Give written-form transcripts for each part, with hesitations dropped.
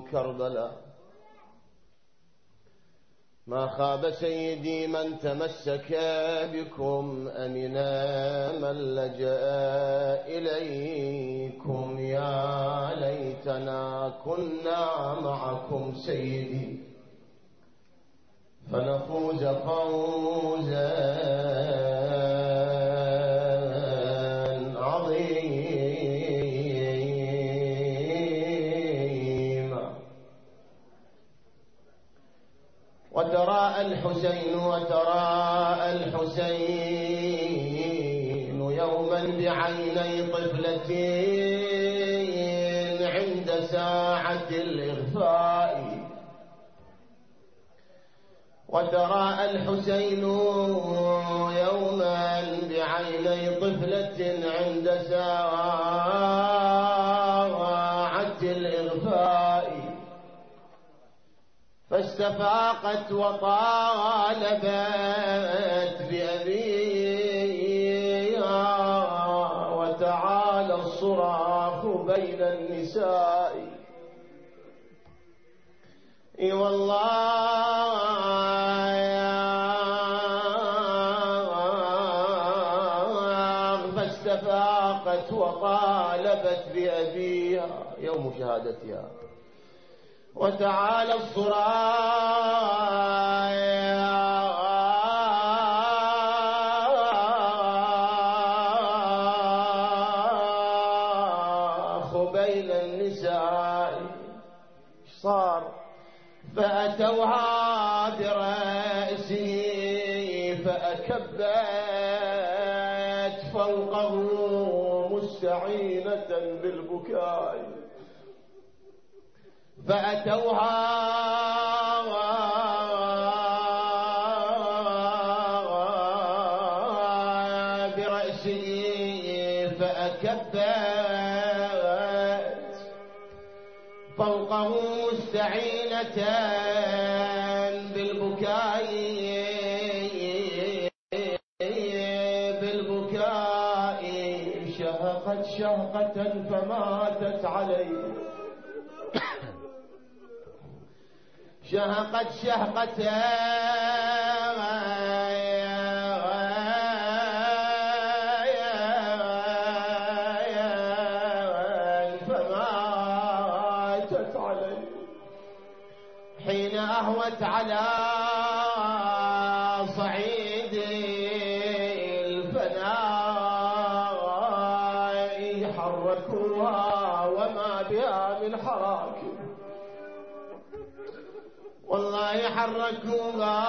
كربلاء. ما خاب سيدي من تمسك بكم، أمنا من لجأ إليكم. يا ليتنا كنا معكم سيدي فنفوز فوزا عظيما. وتراءى الحسين يوما بعيني طفلة عند ساعة الإغفاء. وتراءى الحسين يوما بعيني طفلة عند ساعة الإغفاء، فاستفاقت وطالبت بأبيها، وتعالى الصراخ بين النساء. اي والله، فاستفاقت وطالبت بأبيها يوم شهادتها، وتعالى الصراخ بين النساء. صار فأتوها برأسه فأكبت فوقه مستعينة بالبكاء. فأتوها برأسه فأكبت فوقه مستعينة بالبكاء شهقت شهقة فماتت عليه. شهقت شهقة فماتت عليه حين أهوت على صعيد الفناء. حركوها وما بها من حراك، والله حركوها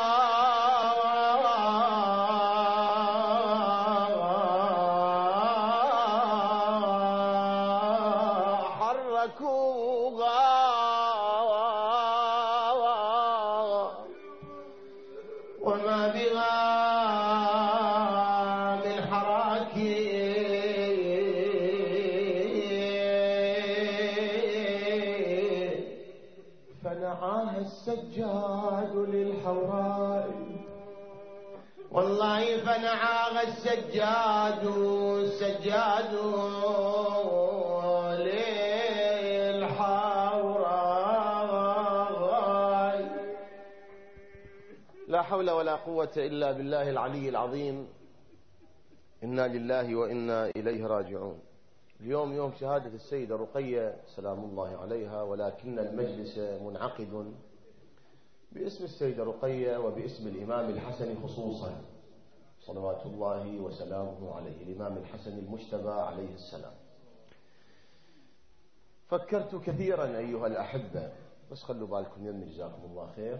وما بها من حراك. فنعاها السجاد للحوراء، والله فنعاها السجاد للحوراء. لا حول ولا قوة إلا بالله العلي العظيم. إنا لله وإنا إليه راجعون. اليوم يوم شهادة السيدة رقية سلام الله عليها، ولكن المجلس منعقد باسم السيدة رقية وباسم الإمام الحسن خصوصا صلوات الله وسلامه عليه، الإمام الحسن المجتبى عليه السلام. فكرت كثيرا أيها الأحبة، بس خلوا بالكم يمي جزاكم الله خير.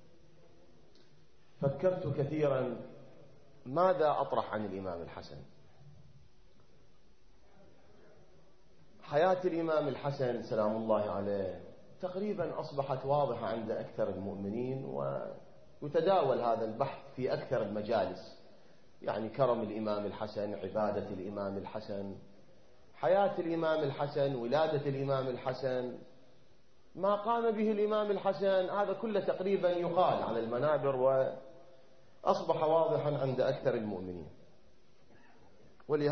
فكرت كثيرا ماذا أطرح عن الإمام الحسن. حياة الإمام الحسن سلام الله عليه تقريبا أصبحت واضحة عند أكثر المؤمنين، ويتداول هذا البحث في أكثر المجالس. يعني كرم الإمام الحسن، عبادة الإمام الحسن، حياة الإمام الحسن، ولادة الإمام الحسن، ما قام به الإمام الحسن، هذا كله تقريبا يقال على المنابر وأصبح واضحا عند أكثر المؤمنين.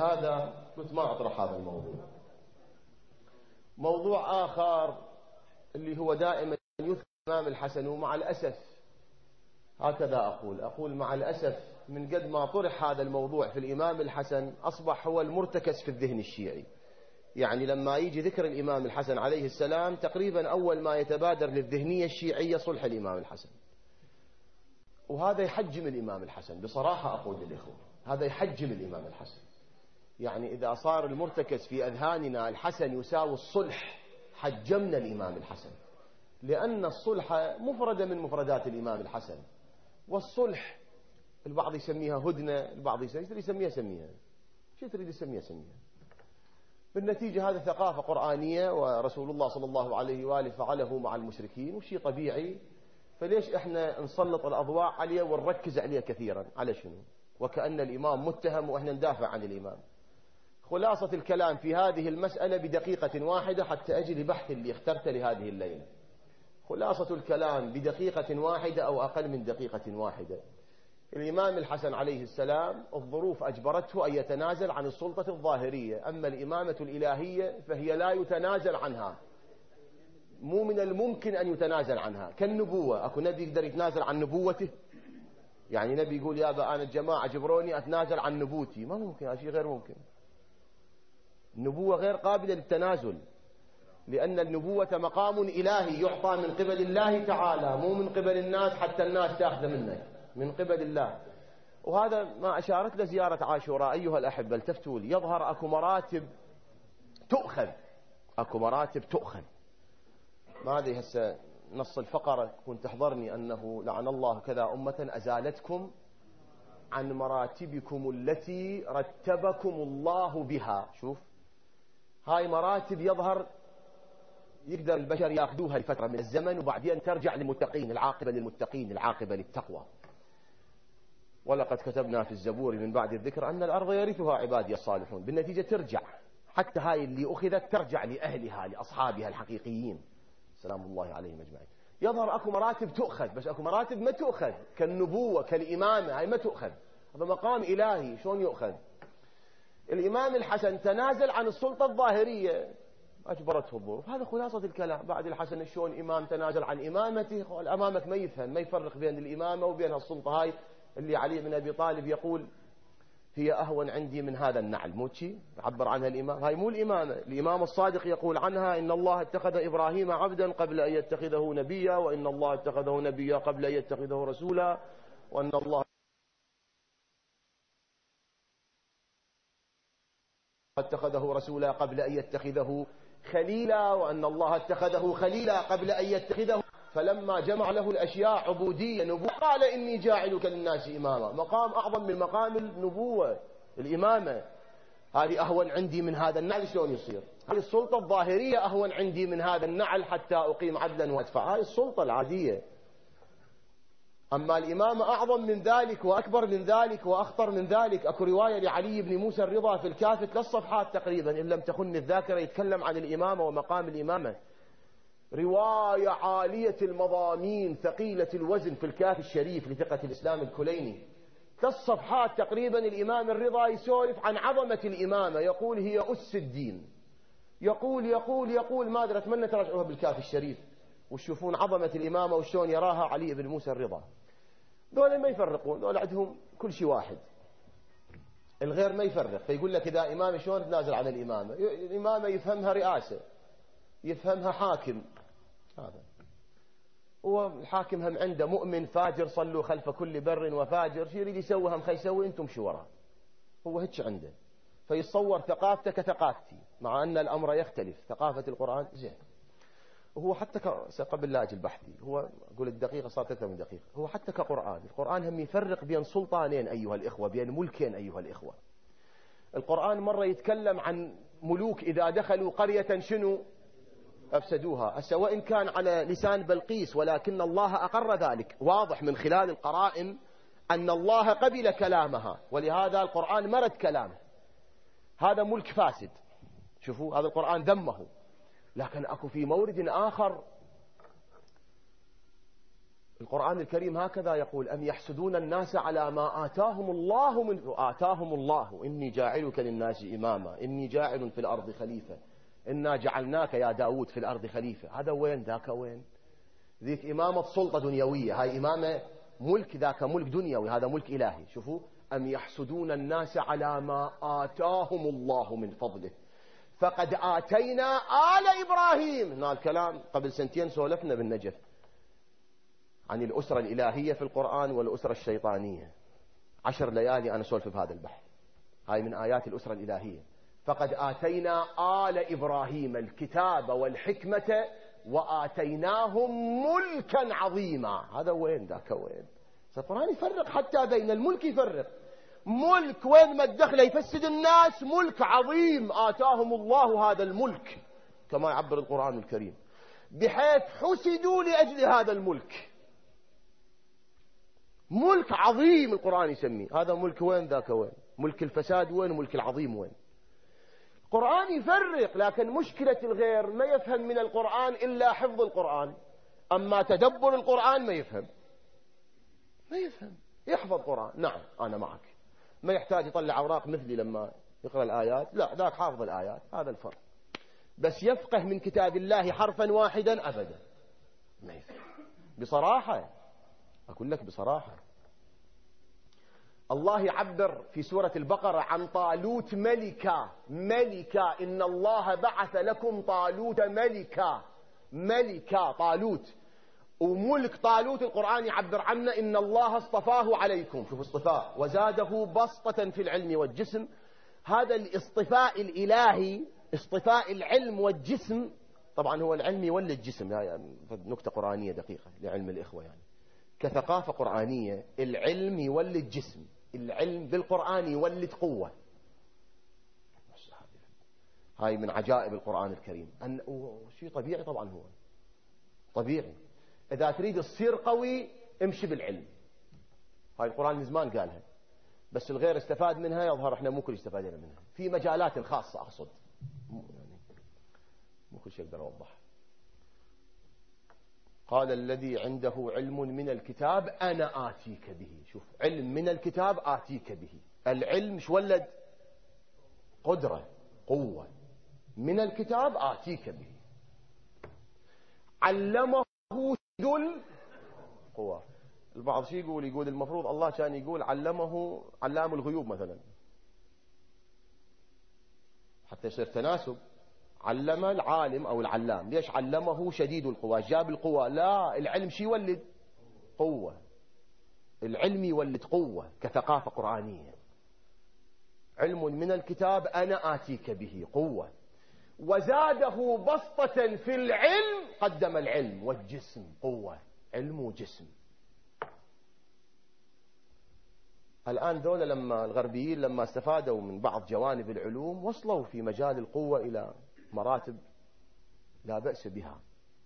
ولهذا قلت ما أطرح هذا الموضوع. موضوع آخر اللي هو دائما يذكر الإمام الحسن، ومع الأسف هكذا أقول مع الأسف من قد ما طرح هذا الموضوع في الإمام الحسن أصبح هو المرتكز في الذهن الشيعي. يعني لما يجي ذكر الإمام الحسن عليه السلام تقريبا أول ما يتبادر للذهنية الشيعية صلح الإمام الحسن، وهذا يحجم الإمام الحسن. بصراحة أقول للإخوة هذا يحجم الإمام الحسن. يعني إذا صار المرتكز في أذهاننا الحسن يساوي الصلح حجمنا الإمام الحسن، لأن الصلح مفردة من مفردات الإمام الحسن. والصلح البعض يسميها هدنة، البعض يسميها شو تريد يسميها. بالنتيجة هذا ثقافة قرآنية، ورسول الله صلى الله عليه وآله فعله مع المشركين، وشي طبيعي. فليش احنا نسلط الأضواء عليه ونركز عليه كثيرا؟ على شنو؟ وكأن الإمام متهم وإحنا ندافع عن الإمام. خلاصة الكلام في هذه المسألة بدقيقة واحدة حتى أجي لبحث اللي اخترت لهذه الليلة. خلاصة الكلام بدقيقة واحدة أو أقل من دقيقة واحدة. الإمام الحسن عليه السلام الظروف أجبرته أن يتنازل عن السلطة الظاهرية، أما الإمامة الإلهية فهي لا يتنازل عنها، مو من الممكن أن يتنازل عنها. كالنبوة، أكو نبي يقدر يتنازل عن نبوته؟ يعني نبي يقول يا أنا الجماعة جبروني أتنازل عن نبوتي؟ ما ممكن، هذا شيء غير ممكن. النبوة غير قابلة للتنازل، لأن النبوة مقام إلهي يعطى من قبل الله تعالى، مو من قبل الناس حتى الناس تأخذ منك، من قبل الله. وهذا ما أشارت له زيارة عاشوراء. أيها الأحبة التفتوا لي، يظهر أكو مراتب تؤخذ. ما هذه هسه نص الفقرة كنت تحضرني أنه لعن الله كذا أمة أزالتكم عن مراتبكم التي رتبكم الله بها. شوف هاي مراتب يظهر يقدر البشر يأخذوها لفترة من الزمن وبعدين ترجع للمتقين، العاقبة للمتقين، العاقبة للتقوى. ولقد كتبنا في الزبور من بعد الذكر أن الأرض يرثها عبادي الصالحون. بالنتيجة ترجع، حتى هاي اللي أخذت ترجع لأهلها لأصحابها الحقيقيين سلام الله عليهم أجمعين. يظهر أكو مراتب تؤخذ، بس أكو مراتب ما تؤخذ، كالنبوة كالإمامة، هاي ما تؤخذ، هذا مقام إلهي شلون يؤخذ؟ الإمام الحسن تنازل عن السلطة الظاهرية أجبرته الظروف. هذا خلاصة الكلام. بعد الحسن شلون إمام تنازل عن إمامته؟ الأمامك ما يفهم، ما يفرق بين الإمامة وبين السلطة. هاي اللي علي بن أبي طالب يقول هي أهون عندي من هذا النعل، مو شيء عبر عنها الإمام. هاي مو الإمامة. الإمام الصادق يقول عنها إن الله اتخذ إبراهيم عبدا قبل أن يتخذه نبيا، وإن الله اتخذه نبيا قبل أن يتخذه رسولا، وأن الله اتخذه رسولا قبل أن يتخذه خليلا، وأن الله اتخذه خليلا قبل أن يتخذه. فلما جمع له الأشياء عبودية نبوة قال إني جاعلك للناس إماما. مقام أعظم من مقام النبوة الإمامة. هذه أهون عندي من هذا النعل. شلون يصير؟ هذه السلطة الظاهرية أهون عندي من هذا النعل حتى أقيم عدلا وأدفع. هذه السلطة العادية. أما الإمامة أعظم من ذلك وأكبر من ذلك وأخطر من ذلك. أكو رواية لعلي بن موسى الرضا في الكافي 3 صفحات تقريبا إن لم تخن الذاكرة، يتكلم عن الإمامة ومقام الإمامة. رواية عالية المضامين ثقيلة الوزن في الكافي الشريف لثقة الإسلام الكليني. 3 صفحات تقريبا الإمام الرضا يسولف عن عظمة الإمامة، يقول هي أس الدين. يقول ما أدري، أتمنى تراجعوها بالكافي الشريف وتشوفون عظمة الإمامة وشلون يراها علي بن موسى الرضا. دول ما يفرقون، دول عندهم كل شيء واحد، الغير ما يفرق. فيقول لك إذا إمام شلون تنازل عن الإمامة؟ الإمامة يفهمها رئاسة، يفهمها حاكم. هذا هو الحاكم، هم عنده مؤمن فاجر صلوا خلف كل بر وفاجر، شو يريد يسوي هم خيسوي، انتم شو وراه. هو هيك عنده. فيتصور ثقافته كثقافتي، مع أن الأمر يختلف. ثقافة القرآن زين. وهو حتى قبل لا أجي البحثي، هو أقول الدقيقة صارت 3 من دقيقة. هو حتى كقرآن، القرآن هم يفرق بين سلطانين أيها الإخوة، بين ملكين أيها الإخوة. القرآن مرة يتكلم عن ملوك إذا دخلوا قرية شنو أفسدوها. وإن كان على لسان بلقيس، ولكن الله أقر ذلك. واضح من خلال القرائن أن الله قبل كلامها، ولهذا القرآن مرد كلامه. هذا ملك فاسد، شوفوا هذا القرآن ذمه. لكن أكو في مورد آخر القرآن الكريم هكذا يقول: أم يحسدون الناس على ما آتاهم الله إني جاعلك للناس إماما إني جاعل في الأرض خليفة إنا جعلناك يا داود في الأرض خليفة. هذا وين؟ ذاك وين؟ ذيك إمامة سلطة دنيوية، هاي إمامة ملك، ذاك ملك دنيوي، هذا ملك إلهي. شوفوا، أم يحسدون الناس على ما آتاهم الله من فضله فقد آتينا آل إبراهيم. هنا الكلام قبل سنتين سولفنا بالنجف عن الأسرة الإلهية في القرآن والأسرة الشيطانية. 10 ليالي أنا سولف بهذا البحث. هاي من آيات الأسرة الإلهية. فقد آتينا آل إبراهيم الكتاب والحكمة وآتيناهم ملكا عظيما. هذا وين؟ ذاك وين؟ القرآن يفرق حتى بين الملك، يفرق ملك وين ما الدخل يفسد الناس، ملك عظيم آتاهم الله هذا الملك كما يعبر القرآن الكريم، بحيث حسدوا لأجل هذا الملك. ملك عظيم القرآن يسميه. هذا ملك وين؟ ذاك وين؟ ملك الفساد وين؟ ملك العظيم وين؟ القرآن يفرق، لكن مشكلة الغير ما يفهم من القرآن إلا حفظ القرآن، أما تدبر القرآن ما يفهم. ما يفهم، يحفظ قرآن نعم أنا معك، ما يحتاج يطلع أوراق مثلي لما يقرأ الآيات، لا ذاك حافظ الآيات، هذا الفرق. بس يفقه من كتاب الله حرفا واحدا أبدا ما يفهم. بصراحة أقول لك بصراحة، الله يعبر في سورة البقرة عن طالوت ملكا. إن الله بعث لكم طالوت ملكا طالوت. وملك طالوت القرآن يعبر عنه إن الله اصطفاه عليكم. شوف اصطفاء، وزاده بسطة في العلم والجسم. هذا الاصطفاء الإلهي، اصطفاء العلم والجسم. طبعا هو العلم يولد الجسم، يعني نكتة قرآنية دقيقة لعلم الإخوة، يعني كثقافة قرآنية العلم يولد جسم، العلم بالقرآن يولد قوة. هاي من عجائب القرآن الكريم، شيء طبيعي. طبعا هو طبيعي، إذا تريد تصير قوي امشي بالعلم. هاي القرآن من زمان قالها، بس الغير استفاد منها، يظهر احنا مو كل استفادنا منها في مجالات خاصة. أقصد مو كل شيء أقدر أوضح. قال الذي عنده علم من الكتاب أنا آتيك به. شوف، علم من الكتاب آتيك به. العلم شو ولد؟ قدرة، قوة. من الكتاب آتيك به. علمه شديد القوى. البعض شيء يقول المفروض الله كان يقول علمه علام الغيوب مثلا حتى يصير تناسب. علم العالم أو العلام، ليش علمه شديد القوى؟ جاب القوى. لا، العلم شي يولد؟ قوة. العلم يولد قوة كثقافة قرآنية. علم من الكتاب أنا آتيك به، قوة. وزاده بسطة في العلم، قدم العلم والجسم، قوة، علم وجسم. الآن ذولا لما الغربيين لما استفادوا من بعض جوانب العلوم وصلوا في مجال القوة إلى مراتب لا بأس بها.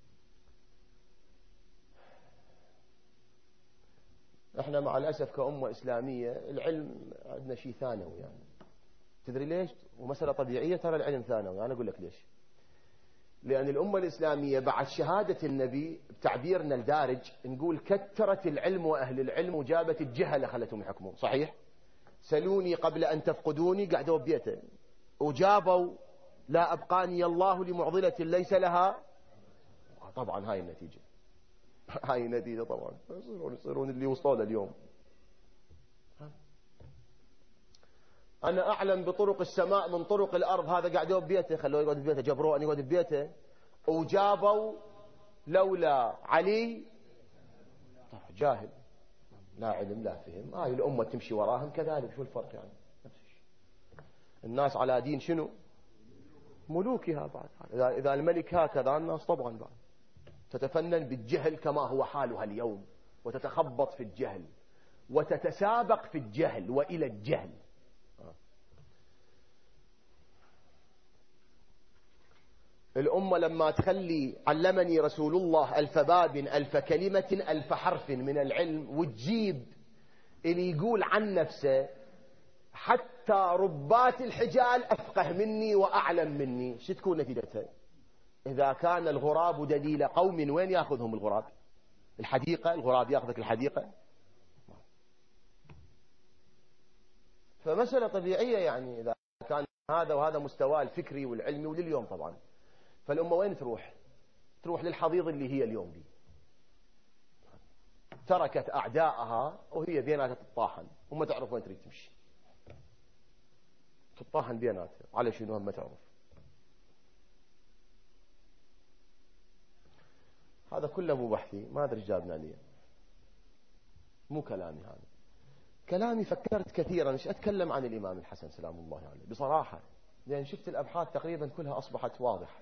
احنا مع الأسف كأمة إسلامية العلم عندنا شيء ثانوي. يعني تدري ليش؟ ومسألة طبيعية، ترى العلم ثانوي. أنا أقول لك ليش. لأن الأمة الإسلامية بعد شهادة النبي بتعبيرنا الدارج نقول كثرت العلم وأهل العلم وجابت الجهلة خلتهم يحكمون. صحيح؟ سلوني قبل أن تفقدوني، قعدوا ببيته وجابوا لا أبقاني الله لمعضلة ليس لها. طبعا هاي النتيجة، هاي النتيجة. طبعا يصيرون اللي وصلوا اليوم. أنا أعلم بطرق السماء من طرق الأرض. هذا قعدوا ببيته، خلوه يقعد ببيته، جبروه أن يقعد ببيته وجابوا لولا علي. جاهل لا علم لا فهم. هاي الأمة تمشي وراهم كذلك. شو الفرق يعني؟ نفس الشيء. الناس على دين شنو؟ ملوكها. بعد إذا الملك هكذا الناس طبعا بعد تتفنن بالجهل كما هو حالها اليوم، وتتخبط في الجهل وتتسابق في الجهل وإلى الجهل. الأمة لما تخلي علمني رسول الله 1000 باب 1000 كلمة 1000 حرف من العلم، وتجيب اللي يقول عن نفسه حتى ربات الحجال أفقه مني وأعلم مني، شو تكون نتيجتها؟ إذا كان الغراب دليل قوم، وين يأخذهم الغراب؟ الحديقة. الغراب يأخذك الحديقة. فمسألة طبيعية. يعني إذا كان هذا وهذا مستواه الفكري والعلمي ولليوم طبعا. فالأمة وين تروح؟ تروح للحضيض اللي هي اليوم دي. تركت أعداءها وهي بيناتها تطاحن، وما تعرف وين تريد تمشي، تطاحن بيناتها على شنو ما تعرف. هذا كله مو بحثي، ما أدري جابنا ليه، مو كلامي هذا. كلامي فكرت كثيرا ايش أتكلم عن الإمام الحسن سلام الله عليه بصراحة، لأن شفت الأبحاث تقريبا كلها أصبحت واضحة.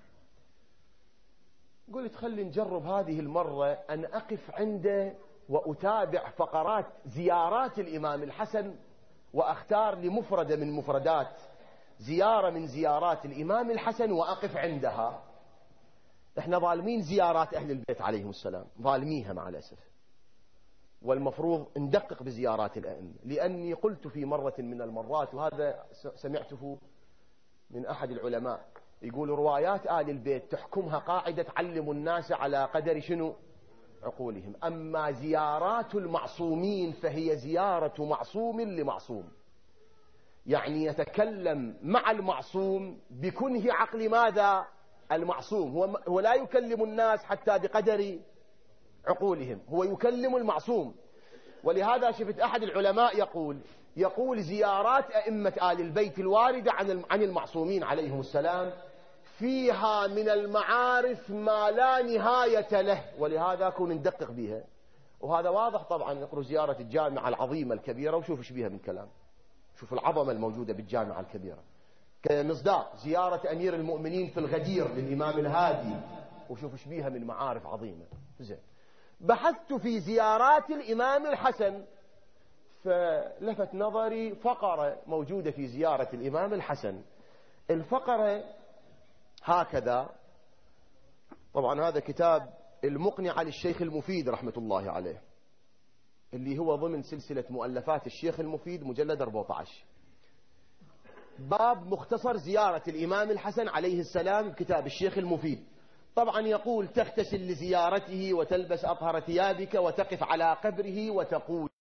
قلت خلي نجرب هذه المرة أن أقف عنده وأتابع فقرات زيارات الإمام الحسن، وأختار لمفردة من مفردات زيارة من زيارات الإمام الحسن وأقف عندها. احنا ظالمين زيارات أهل البيت عليهم السلام، ظالميها مع الأسف، والمفروض ندقق بزيارات الأئمة. لأني قلت في مرة من المرات، وهذا سمعته من أحد العلماء، يقول روايات آل البيت تحكمها قاعدة علموا الناس على قدر شنو عقولهم، أما زيارات المعصومين فهي زيارة معصوم لمعصوم، يعني يتكلم مع المعصوم بكنه عقل ماذا المعصوم. هو لا يكلم الناس حتى بقدر عقولهم، هو يكلم المعصوم. ولهذا شفت أحد العلماء يقول زيارات أئمة آل البيت الواردة عن المعصومين عليهم السلام فيها من المعارف ما لا نهاية له، ولهذا كون ندقق بها. وهذا واضح طبعا، نقرأ زيارة الجامعة العظيمة الكبيرة وشوف ايش بيها من كلام، شوف العظمة الموجودة بالجامعة الكبيرة. كمصداق زيارة أمير المؤمنين في الغدير للإمام الهادي، وشوف ايش بيها من معارف عظيمة. زين، بحثت في زيارات الإمام الحسن، فلفت نظري فقرة موجودة في زيارة الإمام الحسن. الفقرة هكذا، طبعا هذا كتاب المقنعة للشيخ المفيد رحمة الله عليه، اللي هو ضمن سلسلة مؤلفات الشيخ المفيد مجلد 14. باب مختصر زيارة الإمام الحسن عليه السلام كتاب الشيخ المفيد. طبعا يقول تغتسل لزيارته وتلبس أطهر ثيابك وتقف على قبره وتقول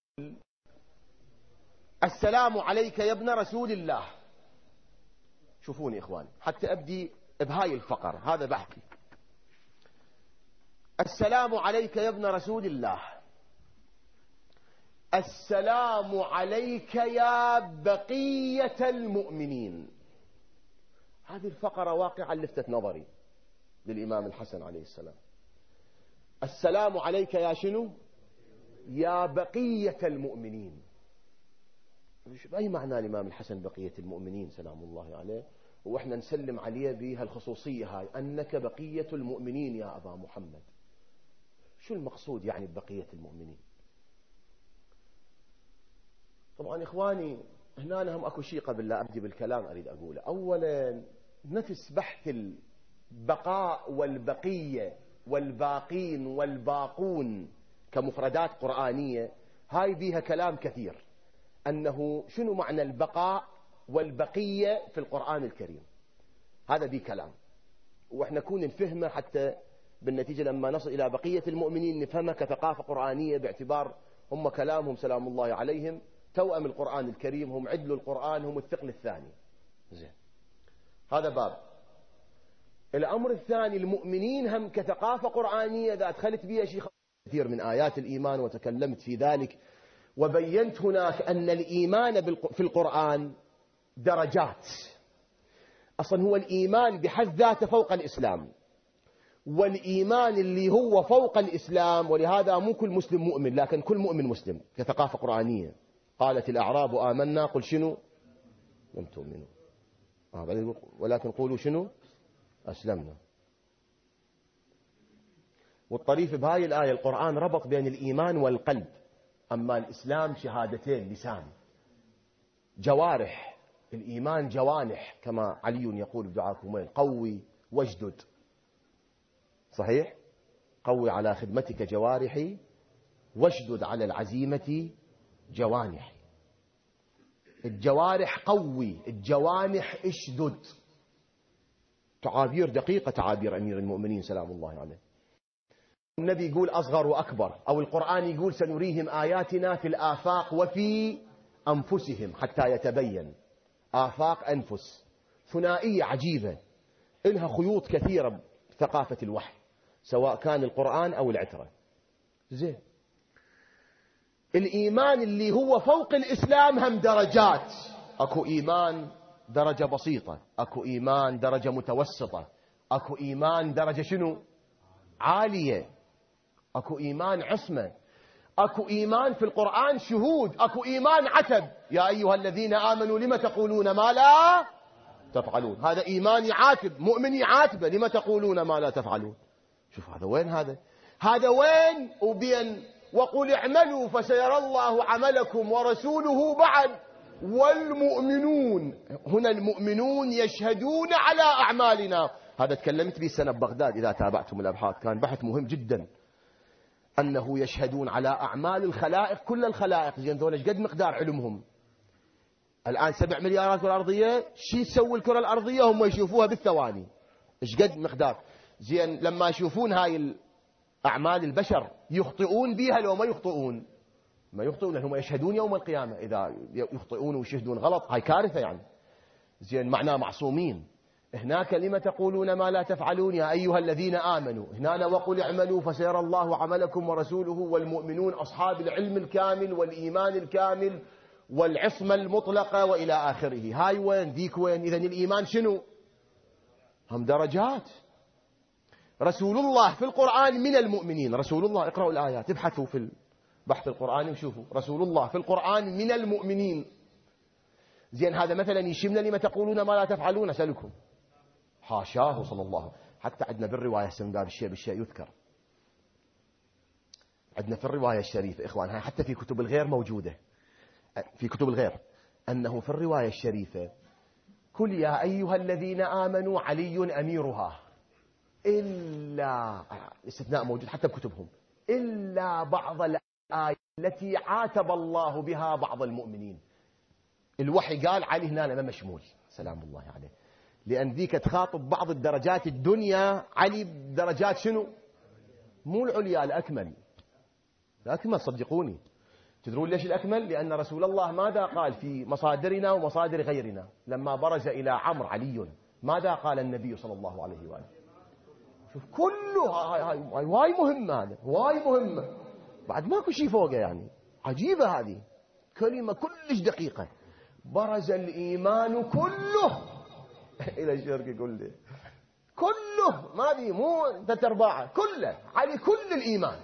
السلام عليك يا ابن رسول الله. شوفوني إخواني حتى أبدي بهاي الفقرة، هذا بحكي السلام عليك يا ابن رسول الله، السلام عليك يا بقية المؤمنين. هذه الفقرة واقعا لفتت نظري للإمام الحسن عليه السلام. السلام عليك يا شنو؟ يا بقية المؤمنين. أي معنى الإمام الحسن بقية المؤمنين سلام الله عليه، وإحنا نسلم عليه بها الخصوصية هاي أنك بقية المؤمنين يا أبا محمد؟ شو المقصود يعني ببقية المؤمنين؟ طبعا إخواني هنا هم أكو شيء قبل لا أبدي بالكلام أريد أقوله. أولا نفس بحث البقاء والبقية والباقين والباقون كمفردات قرآنية، هاي بيها كلام كثير، أنه شنو معنى البقاء والبقية في القرآن الكريم. هذا بيه كلام، وإحنا كون نفهمه حتى بالنتيجة لما نصل إلى بقية المؤمنين نفهمها كثقافة قرآنية، باعتبار هم كلامهم سلام الله عليهم توأم القرآن الكريم، هم عدل القرآن، هم الثقل الثاني. زين، هذا باب. الأمر الثاني المؤمنين هم كثقافة قرآنية، إذا أدخلت بها شيء كثير من آيات الإيمان وتكلمت في ذلك، وبينت هناك أن الإيمان في القرآن درجات. أصلا هو الإيمان بحد ذاته فوق الإسلام، والإيمان اللي هو فوق الإسلام، ولهذا مو كل مسلم مؤمن، لكن كل مؤمن مسلم كثقافة قرآنية. قالت الأعراب آمنا قل شنو لم تؤمنوا ولكن قولوا شنو أسلمنا. والطريف بهاي الآية القرآن ربط بين الإيمان والقلب، أما الإسلام شهادتين لسان جوارح، الإيمان جوانح كما علي يقول بدعاء كميل قوي واجدد. صحيح، قوي على خدمتك جوارحي واشدد على العزيمة جوانحي. الجوارح قوي، الجوانح اشدد. تعابير دقيقة، تعابير أمير المؤمنين سلام الله عليه. النبي يقول أصغر وأكبر، أو القرآن يقول سنريهم آياتنا في الآفاق وفي أنفسهم حتى يتبين. آفاق أنفس، ثنائية عجيبة إنها خيوط كثيرة بثقافة الوحي، سواء كان القرآن أو العترة. زين، الإيمان اللي هو فوق الإسلام هم درجات. أكو إيمان درجة بسيطة، أكو إيمان درجة متوسطة، أكو إيمان درجة شنو؟ عالية، أكو إيمان عصمة، أكو إيمان في القرآن شهود، أكو إيمان عتب، يا أيها الذين آمنوا لما تقولون ما لا تفعلون. هذا إيمان يعاتب، مؤمن يعاتب لما تقولون ما لا تفعلون. شوف هذا وين، هذا وين وبين وقل اعملوا فسيرى الله عملكم ورسوله بعد والمؤمنون. هنا المؤمنون يشهدون على أعمالنا. هذا تكلمت به سنة ببغداد، إذا تابعتم الأبحاث كان بحث مهم جدا، أنه يشهدون على أعمال الخلائق، كل الخلائق. زين ذول ايش قد مقدار علمهم؟ الآن 7 مليارات كرة أرضية، شي تسوي الكرة الأرضية هم يشوفوها بالثواني، ايش قد مقدار. زين لما يشوفون هاي أعمال البشر يخطئون بها لو ما يخطئون؟ ما يخطئون، لأنهم يشهدون يوم القيامة. إذا يخطئون ويشهدون غلط هاي كارثة يعني. زين معناه معصومين. هناك لما تقولون ما لا تفعلون يا أيها الذين آمنوا، هنا وقل اعملوا فسيرى الله عملكم ورسوله والمؤمنون، أصحاب العلم الكامل والإيمان الكامل والعصمة المطلقة وإلى آخره. هاي وين ديك وين؟ إذن الإيمان شنو؟ هم درجات. رسول الله في القرآن من المؤمنين، رسول الله، اقرأوا الآيات، ابحثوا في البحث القرآني وشوفوا، رسول الله في القرآن من المؤمنين. زين هذا مثلا يشمنا لما تقولون ما لا تفعلون؟ أسألكم، حاشاه صلى الله عليه وسلم. حتى عندنا بالرواية سنداب الشيء بالشيء يذكر، عندنا في الرواية الشريفة إخوان، هاي حتى في كتب الغير موجودة، في كتب الغير، أنه في الرواية الشريفة قل يا أيها الذين آمنوا علي أميرها، إلا استثناء موجود حتى بكتبهم، إلا بعض الآيات التي عاتب الله بها بعض المؤمنين. الوحي قال علي هنا ما مشمول سلام الله عليه، لأن ذيك تخاطب بعض الدرجات الدنيا، علي بدرجات شنو؟ مو العليا، الأكمل، الأكمل صدقوني. تدرون ليش الأكمل؟ لأن رسول الله ماذا قال في مصادرنا ومصادر غيرنا لما برز إلى عمرو علي؟ ماذا قال النبي صلى الله عليه وآله؟ شوف كله هاي واي مهمة، هذا واي مهمة، بعد ماكو شيء فوقه يعني. عجيبة هذه كلمة كلش دقيقة. برز الإيمان كله إلى الشرك كله، كله، ما دي مو 3/4، كله علي، كل الإيمان،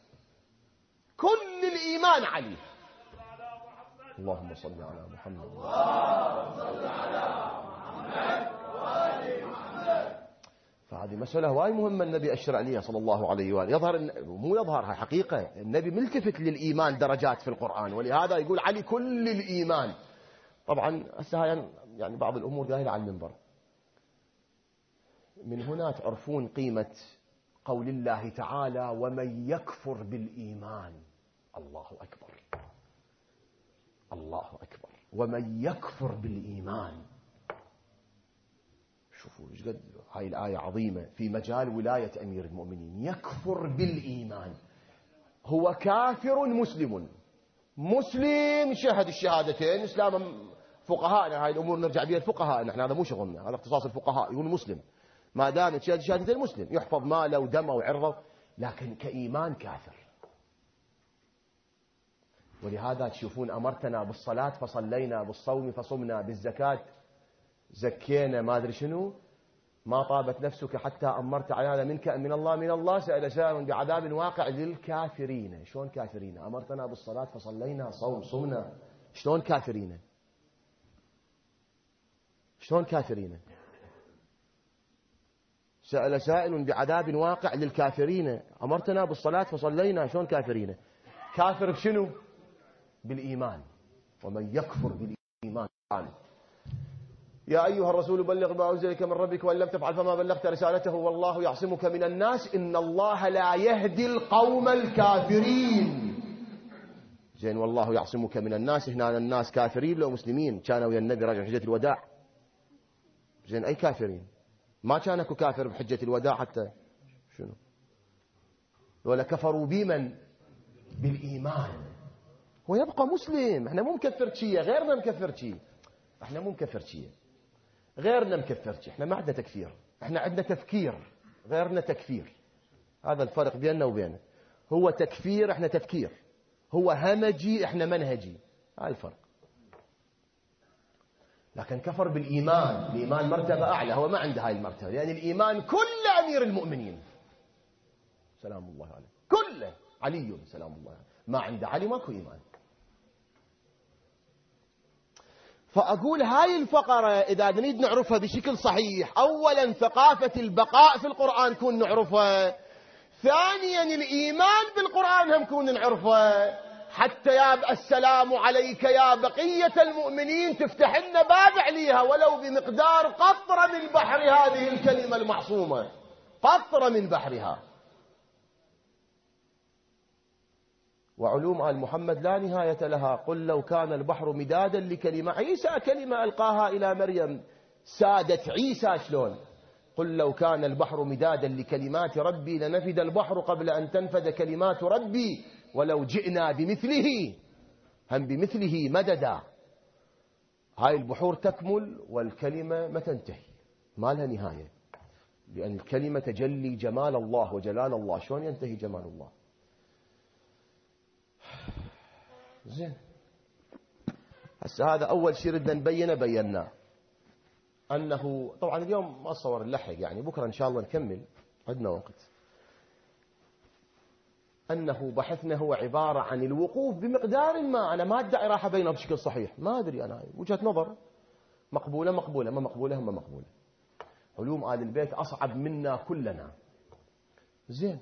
كل الإيمان علي. اللهم صل على محمد. اللهم صل على محمد وآل محمد. فهذه مسألة واي مهمة النبي أشرع عليها صلى الله عليه وآله. يظهر مو يظهر، هاي حقيقة، النبي ملتفت للإيمان درجات في القرآن، ولهذا يقول علي كل الإيمان. طبعا هسه يعني بعض الأمور جاهلة على المنبر. من هنا تعرفون قيمة قول الله تعالى ومن يكفر بالإيمان. الله أكبر، الله أكبر، ومن يكفر بالإيمان. شوفوا ايش قد هاي الآية عظيمة في مجال ولاية أمير المؤمنين. يكفر بالإيمان، هو كافر مسلم، مسلم شهد الشهادتين، إسلام فقهاء، هاي الأمور نرجع بها الفقهاء، نحن هذا مو شغلنا، هذا اختصاص الفقهاء، يقول مسلم ما دامت شهد الشهادتين مسلم، يحفظ ماله ودمه وعرضه، لكن كإيمان كافر. ولهذا تشوفون أمرتنا بالصلاة فصلينا، بالصوم فصمنا، بالزكاة زكينا، ما أدري شنو، ما طابت نفسك حتى أمرت عيانا منك من الله سأل سائل بعذاب واقع للكافرين. شلون كافرين؟ أمرتنا بالصلاة فصلينا، صوم صمنا، شلون كافرين؟ شلون كافرين؟ سأل سائل بعذاب واقع للكافرين، أمرتنا بالصلاة فصلينا، شلون كافرين؟ كافر بشنو؟ بالإيمان. ومن يكفر بالإيمان يا أيها الرسول بلغ ما أنزل إليك من ربك وإن لم تفعل فما بلغت رسالته والله يعصمك من الناس إن الله لا يهدي القوم الكافرين. زين والله يعصمك من الناس، هنا الناس كافرين لو مسلمين كانوا ويا النبي راجع حجة الوداع. زين أي كافرين؟ ما كان اكو كافر بحجة الوداع حتى شنو؟ ولا كفروا بمن؟ بالإيمان. هو يبقى مسلم، احنا مو مكفر شيء، غيرنا مكفر شيء، احنا مو مكفر شيء. غيرنا مكفرش، احنا ما عندنا تكفير، احنا عندنا تفكير، غيرنا تكفير. هذا الفرق بيننا وبينه. هو تكفير، احنا تفكير. هو همجي، احنا منهجي. هذا الفرق. لكن كفر بالإيمان. الإيمان مرتبة أعلى، هو ما عنده هاي المرتبة، لأن الإيمان كل أمير المؤمنين سلام الله عليه، كله علي سلام الله عليه. ما عنده علي ماكو إيمان. فأقول هاي الفقرة إذا نريد نعرفها بشكل صحيح، أولا ثقافة البقاء في القرآن كون نعرفها، ثانيا الإيمان بالقرآن هم كون نعرفها، حتى يا السلام عليك يا بقية المؤمنين تفتح لنا باب عليها ولو بمقدار قطرة من بحر هذه الكلمة المعصومة، قطرة من بحرها. وعلوم آل محمد لا نهاية لها. قل لو كان البحر مدادا لكلمة عيسى، كلمة ألقاها إلى مريم سادت عيسى شلون. قل لو كان البحر مدادا لكلمات ربي لنفد البحر قبل أن تنفد كلمات ربي ولو جئنا بمثله، هم بمثله مددا. هاي البحور تكمل والكلمة ما تنتهي، ما لها نهاية، لأن الكلمة تجلي جمال الله وجلال الله. شلون ينتهي جمال الله؟ زين، هسه هذا أول شيء ردنا نبينه بيناه، أنه طبعا اليوم ما أصور نلحق، يعني بكرة إن شاء الله نكمل، عندنا وقت. أنه بحثنا هو عبارة عن الوقوف بمقدار ما. أنا ما أدعي راح أبينه بشكل صحيح، ما أدري، أنا وجهة نظر مقبولة مقبولة، ما مقبولة هم مقبولة. علوم آل البيت أصعب منا كلنا. زين،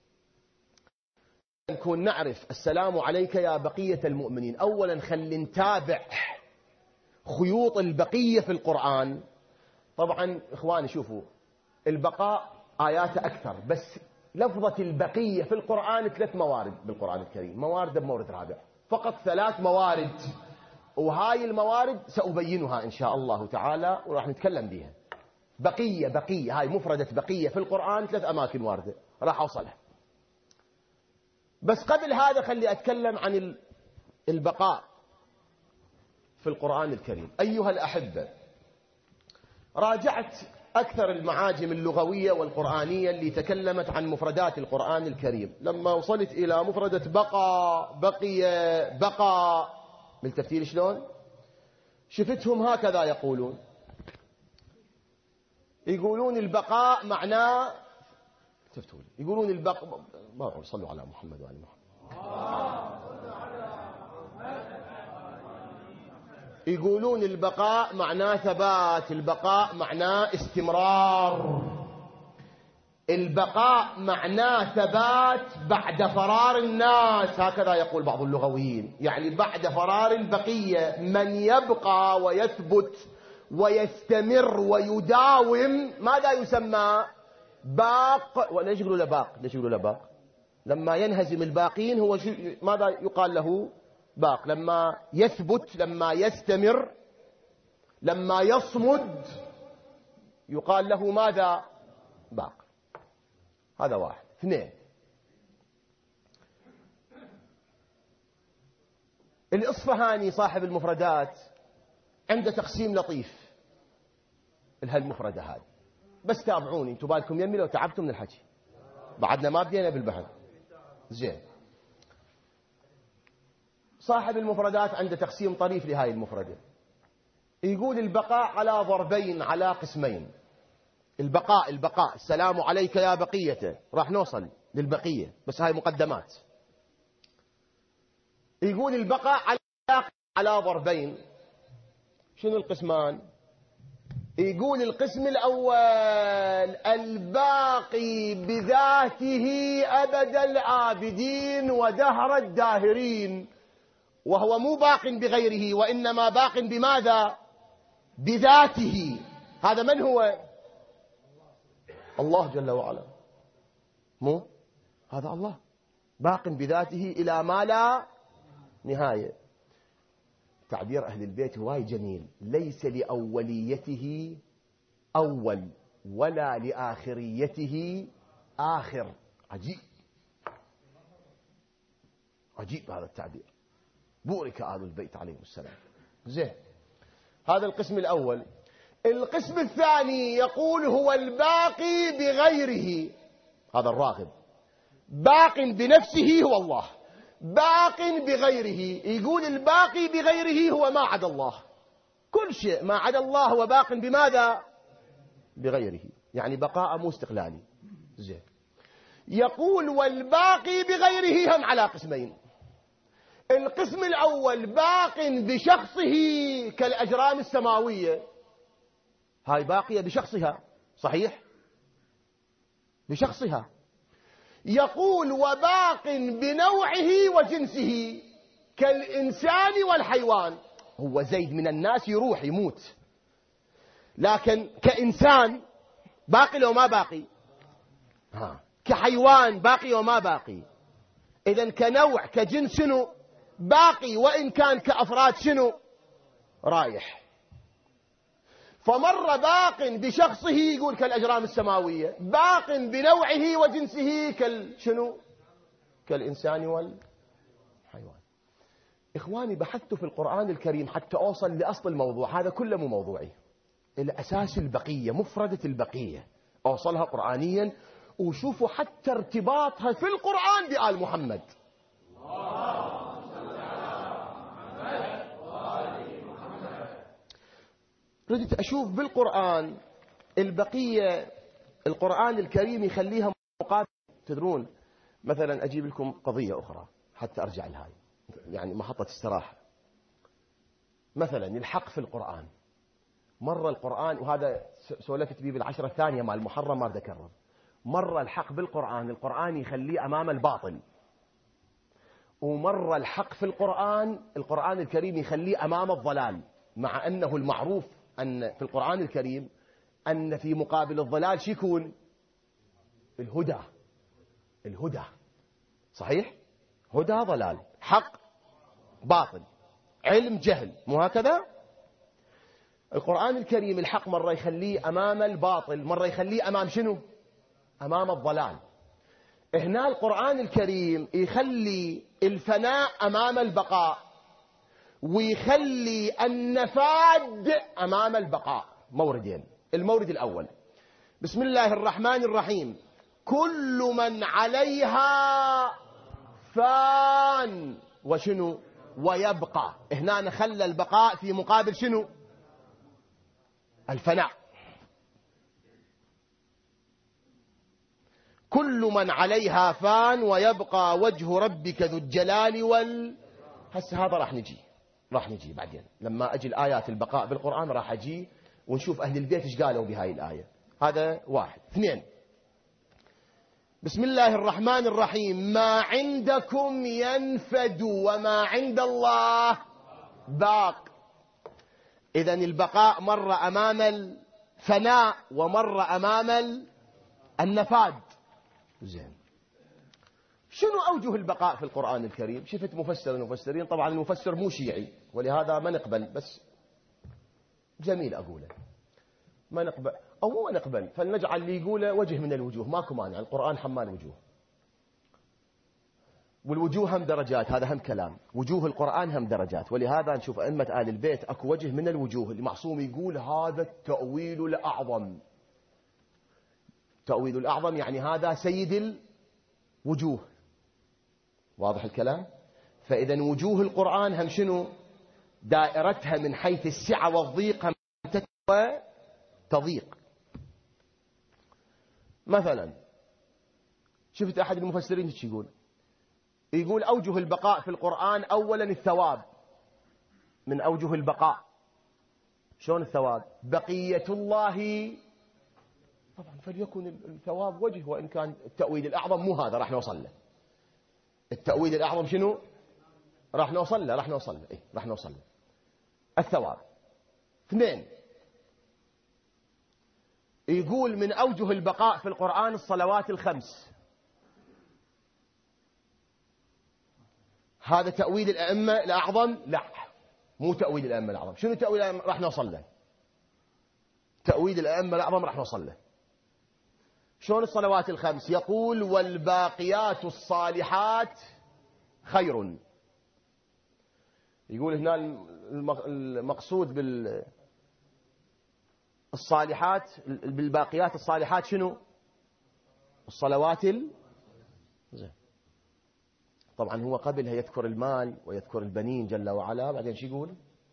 نكون نعرف السلام عليك يا بقية المؤمنين. أولا خلي نتابع خيوط البقية في القرآن. طبعا إخواني شوفوا، البقاء آياته أكثر، بس لفظة البقية في القرآن 3 موارد بالقرآن الكريم، موارد بمورد رابع، فقط 3 موارد، وهاي الموارد سأبينها إن شاء الله تعالى وراح نتكلم بها. بقية هاي مفردة بقية في القرآن 3 أماكن واردة، راح أوصلها. بس قبل هذا خلي أتكلم عن البقاء في القرآن الكريم. أيها الأحبة، راجعت أكثر المعاجم اللغوية والقرآنية اللي تكلمت عن مفردات القرآن الكريم. لما وصلت إلى مفردة بقية بقى بالترتيب شلون شفتهم هكذا يقولون البقاء معناه، يقولون البقاء، ما صلوا على محمد وعلى محمد، يقولون البقاء معناه ثبات، البقاء معناه استمرار، البقاء معناه ثبات بعد فرار الناس، هكذا يقول بعض اللغويين. يعني بعد فرار البقية من يبقى ويثبت ويستمر ويداوم، ماذا يسمى؟ باق. وليش يقولوا له باق؟ ليش يقولوا له باق؟ لما ينهزم الباقين هو ماذا يقال له؟ باق. لما يثبت، لما يستمر، لما يصمد يقال له ماذا؟ باق. هذا واحد. 2، الإصفهاني صاحب المفردات عنده تقسيم لطيف لهالمفردة هذه، بس تابعوني انتم بالكم يمي لو تعبتم من الحكي، بعدنا ما بدينا بالبحث. زين، صاحب المفردات عنده تقسيم طريف لهاي المفردة. يقول البقاء على ضربين، على قسمين. البقاء السلام عليك يا بقية، راح نوصل للبقية بس هاي مقدمات. يقول البقاء على ضربين. شنو القسمان؟ يقول القسم الأول الباقي بذاته أبد الآبدين ودهر الداهرين، وهو مو باق بغيره وإنما باق بماذا؟ بذاته. هذا من هو؟ الله جل وعلا. مو هذا الله باق بذاته إلى ما لا نهاية. تعبير أهل البيت هواي جميل، ليس لأوليته أول ولا لآخريته آخر. عجيب، عجيب هذا التعبير. بورك آل البيت عليهم السلام. زين، هذا القسم الأول. القسم الثاني يقول هو الباقي بغيره، هذا الراغب، باق بنفسه هو الله، باق بغيره. يقول الباقي بغيره هو ما عدا الله، كل شيء ما عدا الله هو باق بماذا؟ بغيره، يعني بقاء مو استقلالي. زين. يقول والباقي بغيره هم على قسمين. القسم الأول باق بشخصه كالأجرام السماوية، هاي باقية بشخصها، صحيح؟ بشخصها. يقول وباق بنوعه وجنسه كالإنسان والحيوان. هو زيد من الناس يروح يموت، لكن كإنسان باقي لو ما باقي؟ كحيوان باقي وما باقي؟ إذن كنوع كجنس شنو؟ باقي، وإن كان كأفراد شنو؟ رايح. فمر باق بشخصه يقول كالأجرام السماوية، باق بنوعه وجنسه شنو؟ كالإنسان والحيوان. إخواني بحثت في القرآن الكريم حتى أوصل لأصل الموضوع، هذا كله مو موضوعي، الأساس البقية، مفردة البقية أوصلها قرآنيا، وشوفوا حتى ارتباطها في القرآن بآل محمد. ردت أشوف بالقرآن البقية، القرآن الكريم يخليها مقابل. تدرون مثلا أجيب لكم قضية أخرى حتى أرجع لهاي، يعني محطة استراحة. مثلا الحق في القرآن، مرة القرآن، وهذا سولفت به بالعشرة الثانية مع المحرم ما بدي أكرر، مرة الحق بالقرآن القرآن يخليه أمام الباطل، ومرة الحق في القرآن الكريم يخليه أمام الضلال، مع أنه المعروف أن في القرآن الكريم أن في مقابل الضلال شو يكون؟ الهدى، صحيح؟ هدى ضلال، حق باطل، علم جهل، مو هكذا؟ القرآن الكريم الحق مرة يخليه أمام الباطل، مرة يخليه أمام شنو؟ أمام الضلال. هنا القرآن الكريم يخلي الفناء أمام البقاء، ويخلي النفاد أمام البقاء. موردين. المورد الأول بسم الله الرحمن الرحيم، كل من عليها فان وشنو؟ ويبقى. هنا نخلى البقاء في مقابل شنو؟ الفناء. كل من عليها فان ويبقى وجه ربك ذو الجلال هسه هذا راح نجي بعدين لما أجي الآيات البقاء بالقرآن، راح أجي ونشوف أهل البيت إيش قالوا بهاي الآية. هذا واحد. اثنين، بسم الله الرحمن الرحيم، ما عندكم ينفد وما عند الله باق. إذن البقاء مرة أمام الفناء ومرة أمام النفاد. زين، شنو أوجه البقاء في القرآن الكريم؟ شفت المفسرين، طبعا المفسر مو شيعي ولهذا ما نقبل، بس جميل أقوله، ما نقبل أو مو نقبل، فلنجعل اللي يقوله وجه من الوجوه، ماكو مانع، القرآن حمال وجوه، والوجوه هم درجات، هذا هم كلام، وجوه القرآن هم درجات، ولهذا نشوف أئمة آل البيت أكو وجه من الوجوه المعصوم يقول هذا التأويل الأعظم. التأويل الأعظم يعني هذا سيد الوجوه، واضح الكلام؟ فإذا وجوه القرآن هم شنو؟ دائرتها من حيث السعة والضيق هم تضيق. مثلا شفت أحد المفسرين ايش يقول أوجه البقاء في القرآن أولا الثواب، من أوجه البقاء. شلون الثواب؟ بقية الله، طبعا فليكن الثواب وجه، وإن كان التأويل الأعظم مو هذا، راح نوصل له. التأويل الأعظم شنو؟ راح نوصل له الثواب. اثنين، يقول من أوجه البقاء في القرآن الصلوات الخمس. هذا تأويل الأئمة الأعظم؟ لا، مو تأويل الأئمة الأعظم. شنو تأويل الأئمة؟ راح نوصل له. تأويل الأئمة الأعظم راح نوصل له. شلون الصلوات الخمس؟ يقول والباقيات الصالحات خير. يقول هنا المقصود الصالحات بالباقيات الصالحات شنو؟ الصلوات زين. طبعا هو قبلها يذكر المال ويذكر البنين جل وعلا، بعدين شو يقول؟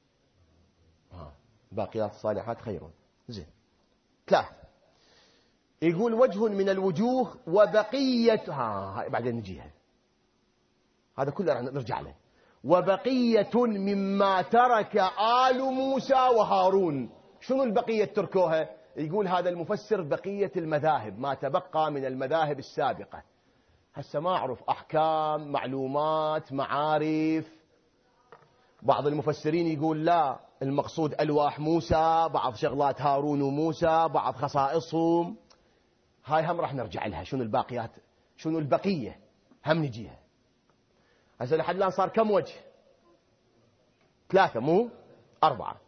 باقيات الصالحات خير. زين. 3 يقول وجه من الوجوه وبقية بعدين نجيها، هذا كله راح نرجع له. وبقية مما ترك آل موسى وهارون. شنو البقية تركوها؟ يقول هذا المفسر بقية المذاهب، ما تبقى من المذاهب السابقة. هسه ما أعرف أحكام، معلومات، معارف. بعض المفسرين يقول لا، المقصود ألواح موسى، بعض شغلات هارون وموسى، بعض خصائصهم. هاي هم راح نرجع لها، شنو الباقيات، شنو البقية هم نجيها. هسه لحد الآن صار كم وجه؟ 3 مو 4.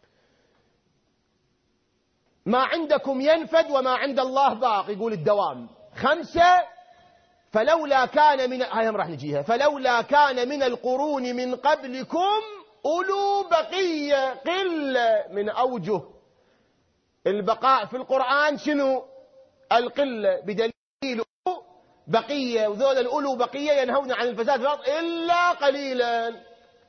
ما عندكم ينفد وما عند الله باق، يقول الدوام. 5 فلولا كان من، هاي هم راح نجيها، فلولا كان من القرون من قبلكم أولو بقية. قلة من أوجه البقاء في القرآن شنو؟ القلة، بدليل بقية، وذول الأولو بقية ينهون عن الفساد في الأرض إلا قليلا.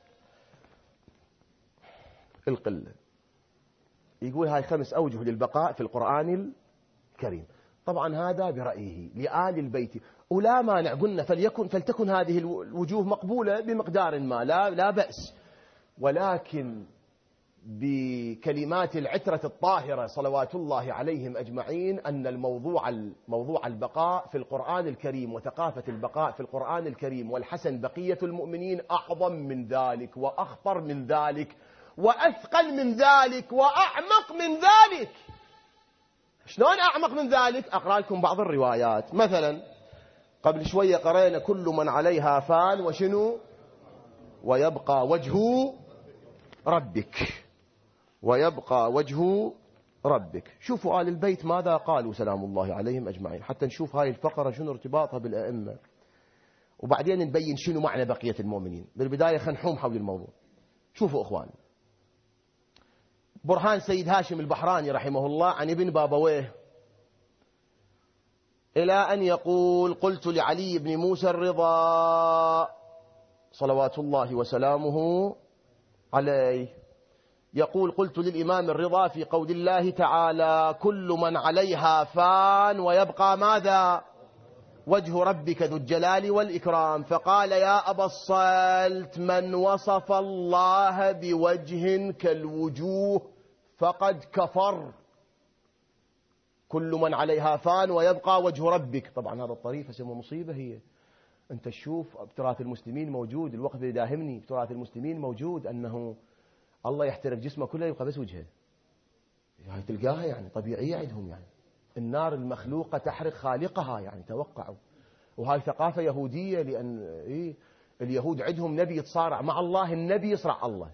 القلة يقول هاي 5 أوجه للبقاء في القرآن الكريم. طبعا هذا برأيه لآل البيت، ولا مانع، قلنا فلتكن هذه الوجوه مقبولة بمقدار ما، لا بأس، ولكن بكلمات العترة الطاهرة صلوات الله عليهم أجمعين أن موضوع البقاء في القرآن الكريم وثقافة البقاء في القرآن الكريم والحسن بقية المؤمنين أعظم من ذلك وأخطر من ذلك وأثقل من ذلك وأعمق من ذلك. شلون أعمق من ذلك؟ أقرأ لكم بعض الروايات. مثلا قبل شوية قرأنا كل من عليها فان وشنو؟ ويبقى وجه ربك، ويبقى وجه ربك. شوفوا آل البيت ماذا قالوا سلام الله عليهم أجمعين، حتى نشوف هاي الفقرة شنو ارتباطها بالأئمة، وبعدين نبين شنو معنى بقية المؤمنين. بالبداية خنحوم حول الموضوع. شوفوا أخوان، برهان سيد هاشم البحراني رحمه الله عن ابن بابويه إلى أن يقول قلت لعلي بن موسى الرضا صلوات الله وسلامه عليه، يقول قلت للإمام الرضا في قول الله تعالى كل من عليها فان ويبقى ماذا؟ وجه ربك ذو الجلال والإكرام. فقال يا أبا الصلت من وصف الله بوجه كالوجوه فقد كفر. كل من عليها فان ويبقى وجه ربك. طبعا هذا الطريف اسمه مصيبة. هي أنت تشوف بتراث المسلمين موجود، الوقت اللي داهمني بتراث المسلمين موجود أنه الله يحترق جسمه كله يبقى بس وجهه. هاي تلقاها يعني طبيعية عندهم، يعني النار المخلوقة تحرق خالقها، يعني توقعوا. وهاي ثقافة يهودية، لأن اليهود عندهم نبي يتصارع مع الله، النبي يصرع الله،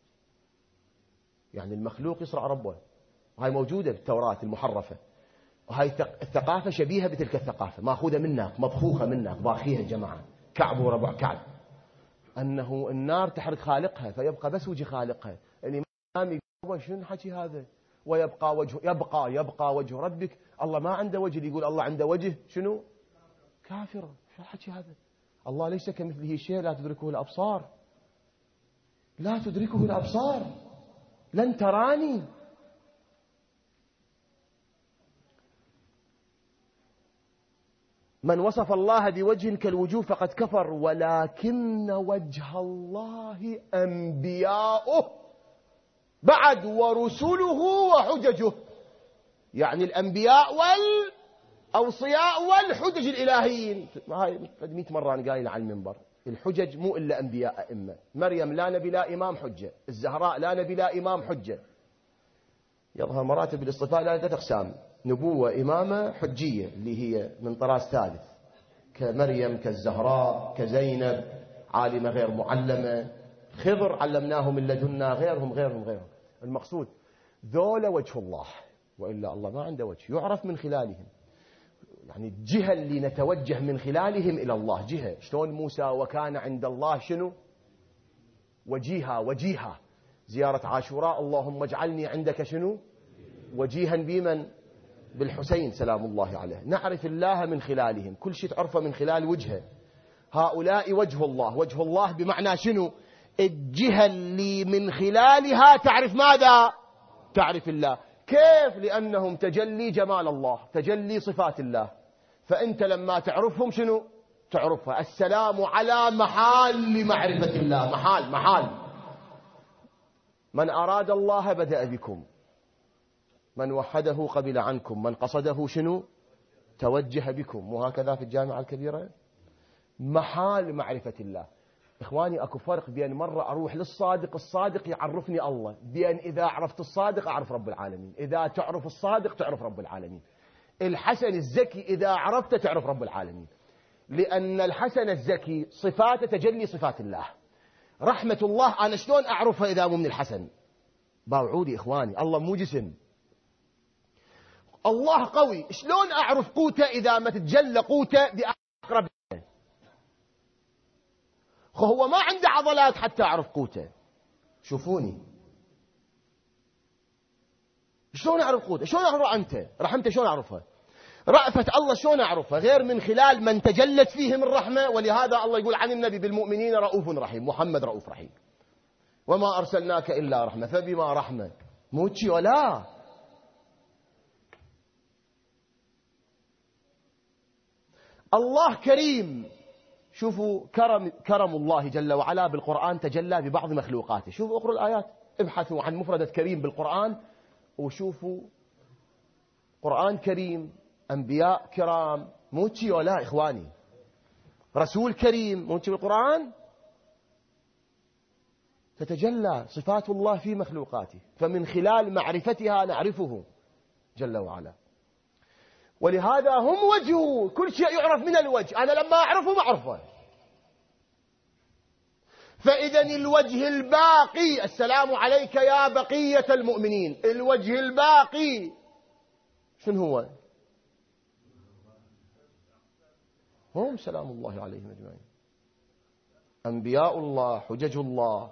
يعني المخلوق يصرع ربه. وهاي موجودة بالتوراة المحرفة. وهاي الثقافة شبيهة بتلك الثقافة، ماخوذة منك، مطخوخة منك، باخيها الجماعة كعب وربع كعب، أنه النار تحرق خالقها فيبقى بس وجه خالقها. الإمام يقول شنو حكي هذا؟ ويبقى وجه، يبقى وجه ربك. الله ما عنده وجه، اللي يقول الله عنده وجه شنو؟ كافر. شو حكي هذا؟ الله ليس كمثله شيء لا تدركه الأبصار، لا تدركه الأبصار، لن تراني. من وصف الله بوجه كالوجوه فقد كفر ولكن وجه الله أنبياؤه بعد ورسله وحججه. يعني الأنبياء والأوصياء والحجج الإلهيين. هاي 100 مرة أنا قايل على المنبر. الحجج مو إلا أنبياء أئمة. مريم لا نبي لا إمام حجة، الزهراء لا نبي لا إمام حجة. يظهر مراتب الاصطفاء لا 3 أقسام: نبوة، إمامة، حجية، اللي هي من طراز ثالث، كمريم، كالزهراء، كزينب، عالمة غير معلمة، خضر علمناه من لدنا، غيرهم. المقصود ذولا وجه الله، وإلا الله ما عنده وجه يعرف من خلالهم. يعني الجهة اللي نتوجه من خلالهم إلى الله جهة. شلون موسى وكان عند الله شنو؟ وجيها. زيارة عاشوراء اللهم اجعلني عندك شنو؟ وجيها بمن؟ بالحسين سلام الله عليه. نعرف الله من خلالهم، كل شيء تعرفه من خلال وجهه. هؤلاء وجه الله. وجه الله بمعنى شنو؟ الجهة اللي من خلالها تعرف ماذا؟ تعرف الله. كيف؟ لأنهم تجلي جمال الله، تجلي صفات الله. فأنت لما تعرفهم شنو؟ تعرفها. السلام على محال لمعرفة الله، محال. من أراد الله بدأ بكم، من وحده قبل عنكم، من قصده شنو؟ توجه بكم. وهكذا في الجامعة الكبيرة محال معرفة الله. إخواني أكو فرق بين مرة أروح للصادق، الصادق يعرفني الله، بين إذا عرفت الصادق أعرف رب العالمين. إذا تعرف الصادق تعرف رب العالمين. الحسن الزكي إذا عرفته تعرف رب العالمين، لأن الحسن الزكي صفاته تجلي صفات الله. رحمة الله أنا شلون أعرفها إذا مو من الحسن؟ باوعودي إخواني، الله مو جسم. الله قوي، شلون أعرف قوته إذا ما تتجلى قوته بأقرب؟ هو ما عنده عضلات حتى أعرف قوته. شوفوني شلون أعرف قوته، شلون أعرف رحمته شلون أعرفها؟ رأفة الله شلون أعرفها؟ غير من خلال من تجلت فيهم الرحمة. ولهذا الله يقول عن النبي بالمؤمنين رؤوف رحيم. محمد رؤوف رحيم، وما أرسلناك إلا رحمة. فبما رحمة موتشي ولا الله كريم. شوفوا كرم الله جل وعلا بالقرآن تجلى ببعض مخلوقاته. شوفوا اقرأوا الآيات، ابحثوا عن مفردة كريم بالقرآن وشوفوا قرآن كريم، أنبياء كرام، موتشي ولا إخواني، رسول كريم، موتشي بالقرآن تتجلى صفات الله في مخلوقاته، فمن خلال معرفتها نعرفه جل وعلا. ولهذا هم وجهه، كل شيء يعرف من الوجه. أنا لما أعرفه ما أعرفه. فإذا الوجه الباقي، السلام عليك يا بقية المؤمنين، الوجه الباقي شنو هو؟ هم سلام الله عليهم أجمعين، أنبياء الله، حجج الله.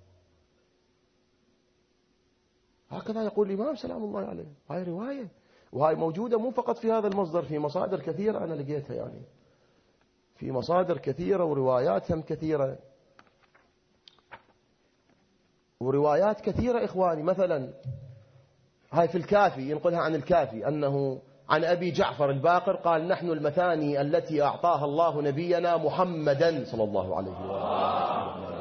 هكذا يقول الإمام سلام الله عليه. هاي رواية، وهاي موجودة مو فقط في هذا المصدر، في مصادر كثيرة أنا لقيتها، يعني في مصادر كثيرة وروايات هم كثيرة، وروايات كثيرة إخواني. مثلا هاي في الكافي، ينقلها عن الكافي أنه عن أبي جعفر الباقر قال: نحن المثاني التي أعطاها الله نبينا محمدا صلى الله عليه وسلم،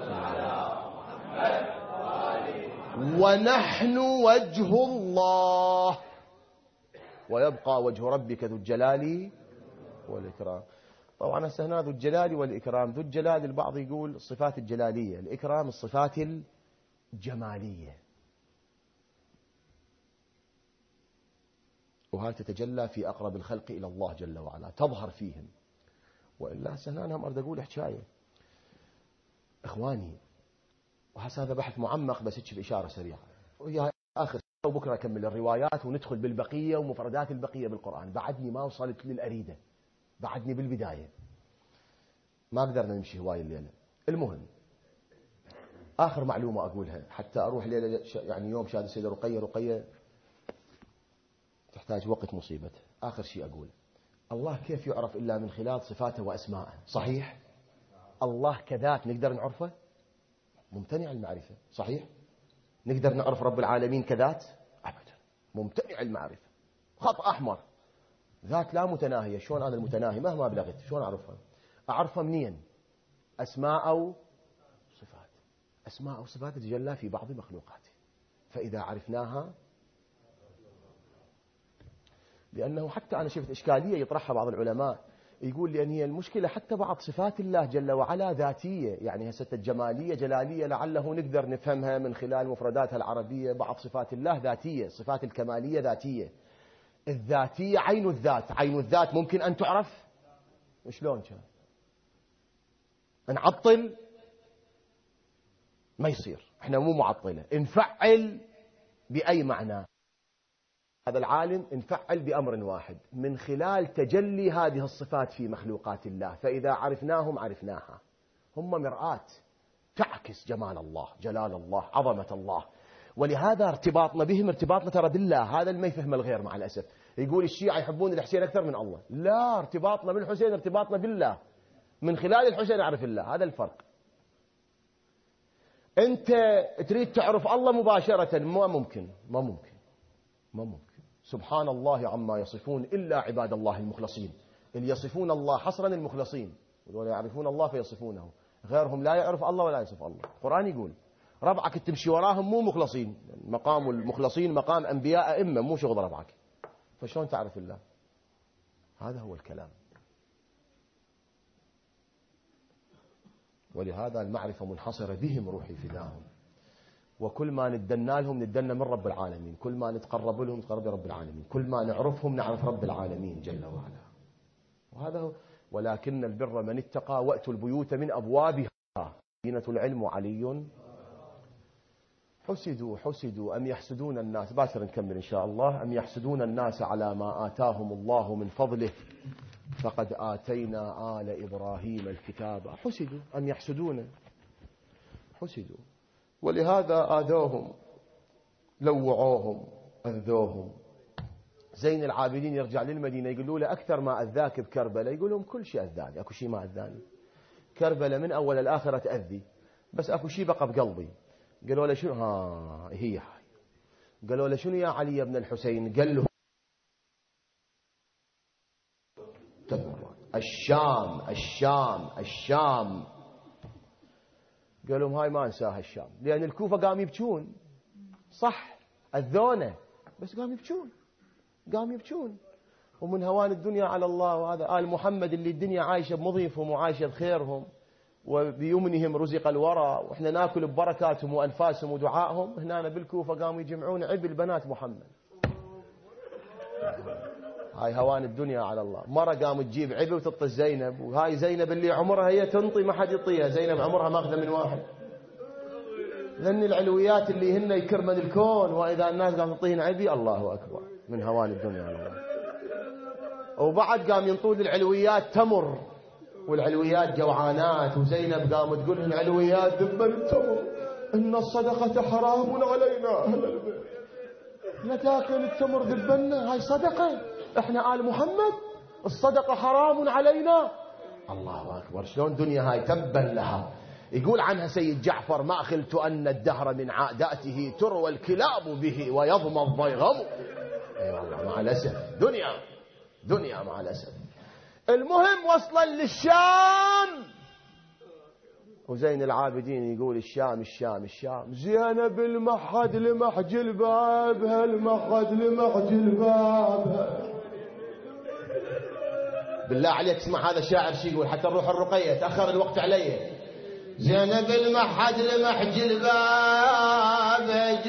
ونحن وجه الله ويبقى وجه ربك ذو الجلال والإكرام. طبعا هنا ذو الجلال والإكرام، ذو الجلال البعض يقول الصفات الجلالية، الإكرام الصفات الجمالية، وهذا تتجلى في أقرب الخلق إلى الله جل وعلا، تظهر فيهم. وإلا هنا أنا أريد أقول حكاية إخواني، وهذا بحث معمق بس هيك بإشارة سريعة، وهي آخر، وبكرة أكمل الروايات وندخل بالبقية ومفردات البقية بالقرآن. بعدني ما وصلت للأريدة، بعدني بالبداية، ما قدرنا نمشي هواي الليلة. المهم آخر معلومة أقولها حتى أروح ليلة، يعني يوم شهادة السيدة رقية تحتاج وقت مصيبة. آخر شيء أقول، الله كيف يعرف إلا من خلال صفاته وأسماءه؟ صحيح الله كذات نقدر نعرفه؟ ممتنع المعرفة. صحيح نقدر نعرف رب العالمين كذات؟ أبدا، ممتنع المعرفة، خط أحمر. ذات لا متناهية. شلون أنا المتناهي مهما بلغت شلون أعرفها؟ أعرفها منين؟ أسماء أو صفات. أسماء أو صفات تتجلى في بعض مخلوقاته، فإذا عرفناها، لأنه حتى أنا شفت إشكالية يطرحها بعض العلماء، يقول لأن هي المشكلة حتى بعض صفات الله جل وعلا ذاتية، يعني هسه الجمالية جلالية لعله نقدر نفهمها من خلال مفرداتها العربية. بعض صفات الله ذاتية، صفات الكمالية ذاتية. الذاتية عين الذات، عين الذات ممكن أن تعرف؟ شلون كان نعطل؟ ما يصير، احنا مو معطلة، نفعل بأي معنى. هذا العالم نفعل بأمر واحد من خلال تجلي هذه الصفات في مخلوقات الله، فإذا عرفناهم عرفناها. هم مرآة تعكس جمال الله، جلال الله، عظمة الله. ولهذا ارتباطنا بهم ارتباطنا ترى بالله. هذا اللي ما يفهم الغير مع الأسف. يقول الشيعة يحبون الحسين أكثر من الله. لا، ارتباطنا بالحسين ارتباطنا بالله، من خلال الحسين نعرف الله. هذا الفرق. أنت تريد تعرف الله مباشرة، ما ممكن. سبحان الله عما يصفون إلا عباد الله المخلصين. اللي يصفون الله حصرا المخلصين، ولا يعرفون الله فيصفونه. غيرهم لا يعرف الله ولا يصف الله. القرآن يقول ربعك تمشي وراهم مو مخلصين. مقام المخلصين مقام أنبياء أئمة، مو شغل ربعك. فشلون تعرف الله؟ هذا هو الكلام. ولهذا المعرفة منحصرة بهم، روحي فداهم. وكل ما ندنا لهم ندنا من رب العالمين، كل ما نتقرب لهم نتقرب لرب العالمين، كل ما نعرفهم نعرف رب العالمين جل وعلا. وهذا هو. ولكن البر من اتقى وأتوا البيوت من أبوابها زينة العلم علي. حسدوا أم يحسدون الناس، باكر نكمل إن شاء الله. أم يحسدون الناس على ما آتاهم الله من فضله فقد آتينا آل إبراهيم الكتاب. حسدوا أم يحسدون، حسدوا. ولهذا آذوهم، لوعوهم، أذوهم. زين العابدين يرجع للمدينة يقولوا له أكثر ما أذاك بكربلاء، يقول لهم كل شيء أذاني، أكو شيء ما أذاني. كربلاء من أول الآخرة تأذي، بس أكو شيء بقى بقلبي. قالوا له شنو؟ هي هاي. قالوا له شنو يا علي بن الحسين؟ قال له الشام. قال لهم هاي ما انساها الشام، لأن الكوفة قام يبكون. صح أذونه، بس قام يبكون. ومن هوان الدنيا على الله. وهذا آل محمد اللي الدنيا عايشة بمضيفهم وعايشة بخيرهم وبيمنهم رزق الورى، وإحنا ناكل ببركاتهم وأنفاسهم ودعائهم. هنا بالكوفة قاموا يجمعون عبل بنات محمد. هاي هوان الدنيا على الله. مرة قامت تجيب عبل وتطي زينب، وهاي زينب اللي عمرها هي تنطي ما حد يطيها. زينب عمرها ماخذة من واحد. لأن العلويات اللي هن يكرمن الكون، وإذا الناس قاموا يطيهن عبي، الله أكبر، من هوان الدنيا على الله. وبعد قام ينطون العلويات تمر، والعلويات جوعانات. وزينب قامت تقول العلويات ذبا التمر، إن الصدقة حرام علينا أهل البيت. لا تاكل التمر ذبنا، هاي صدقة، احنا آل محمد الصدقة حرام علينا. الله أكبر. شلون دنيا هاي تبا لها. يقول عنها سيد جعفر ما خلت أن الدهر من عاداته تروى الكلاب به ويضمى الضيغم. اي والله مع الأسف دنيا مع الأسف. المهم وصلا للشام، وزين العابدين يقول الشام. زينب المحد لمح جلبابها، بالله عليك اسمع هذا الشاعر شي يقول، حتى نروح الرقية تأخر الوقت علي. زينب المحد لمح جلبابها،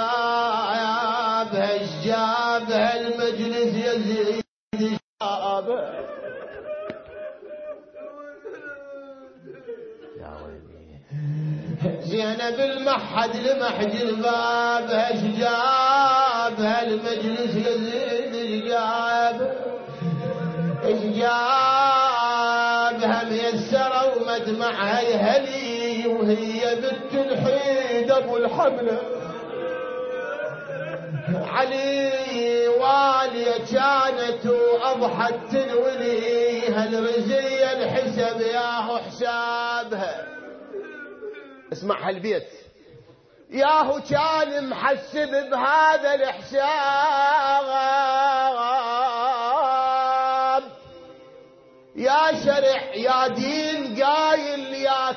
جابها المجلس يزيد شابه. زينب المحد لمح جلبابها، جابها المجلس يزيد جابها ميسرة ومدمعها يهلي، وهي بنت الحيد ابو الحمله. علي والية كانت واضحت تنولي، هالرزية الحسب ياهو حسابها. اسمع هالبيت، ياهو كان محسب بهذا الحساب، يا شرع يا دين قايل يا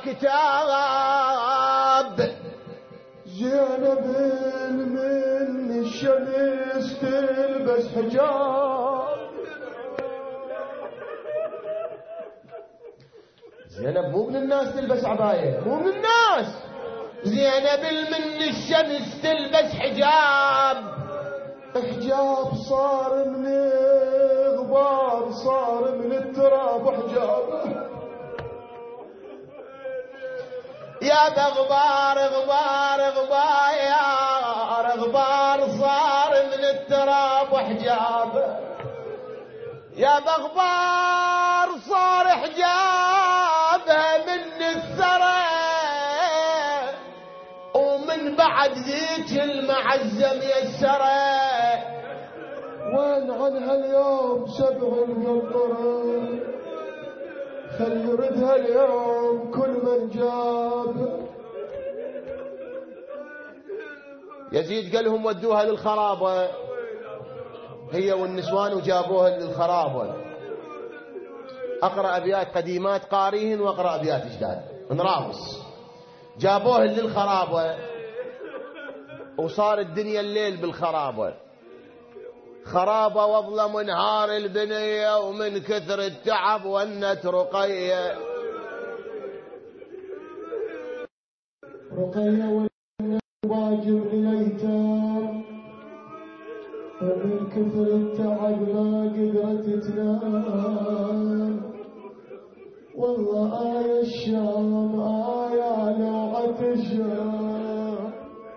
كتاب. زينب من الشمس تلبس حجاب. زينب مو من الناس تلبس عباية، مو من الناس. زينب من الشمس تلبس حجاب صار من الغبار، صار من التراب حجاب. يا بغبار غبار صار من التراب حجاب. يا بغبار صار حجابها من الثرى، ومن بعد بعد ذيك المعزة ميسرة، وين عنها اليوم سبع المنطرة، خل يردها اليوم كل من جاب. يزيد قال لهم ودوها للخرابة هي والنسوان، وجابوها للخرابة. أقرأ أبيات قديمات قاريهن وأقرأ أبيات جداد نراوس. جابوهن للخرابة وصار الدنيا الليل بالخرابة، خرابة وظلم نهار البنية، ومن كثر التعب ونت رقية. رقية والواجب لليتام، ومن كثر التعب ما قدرت تنام. والله آية الشام آية لوعة الشام،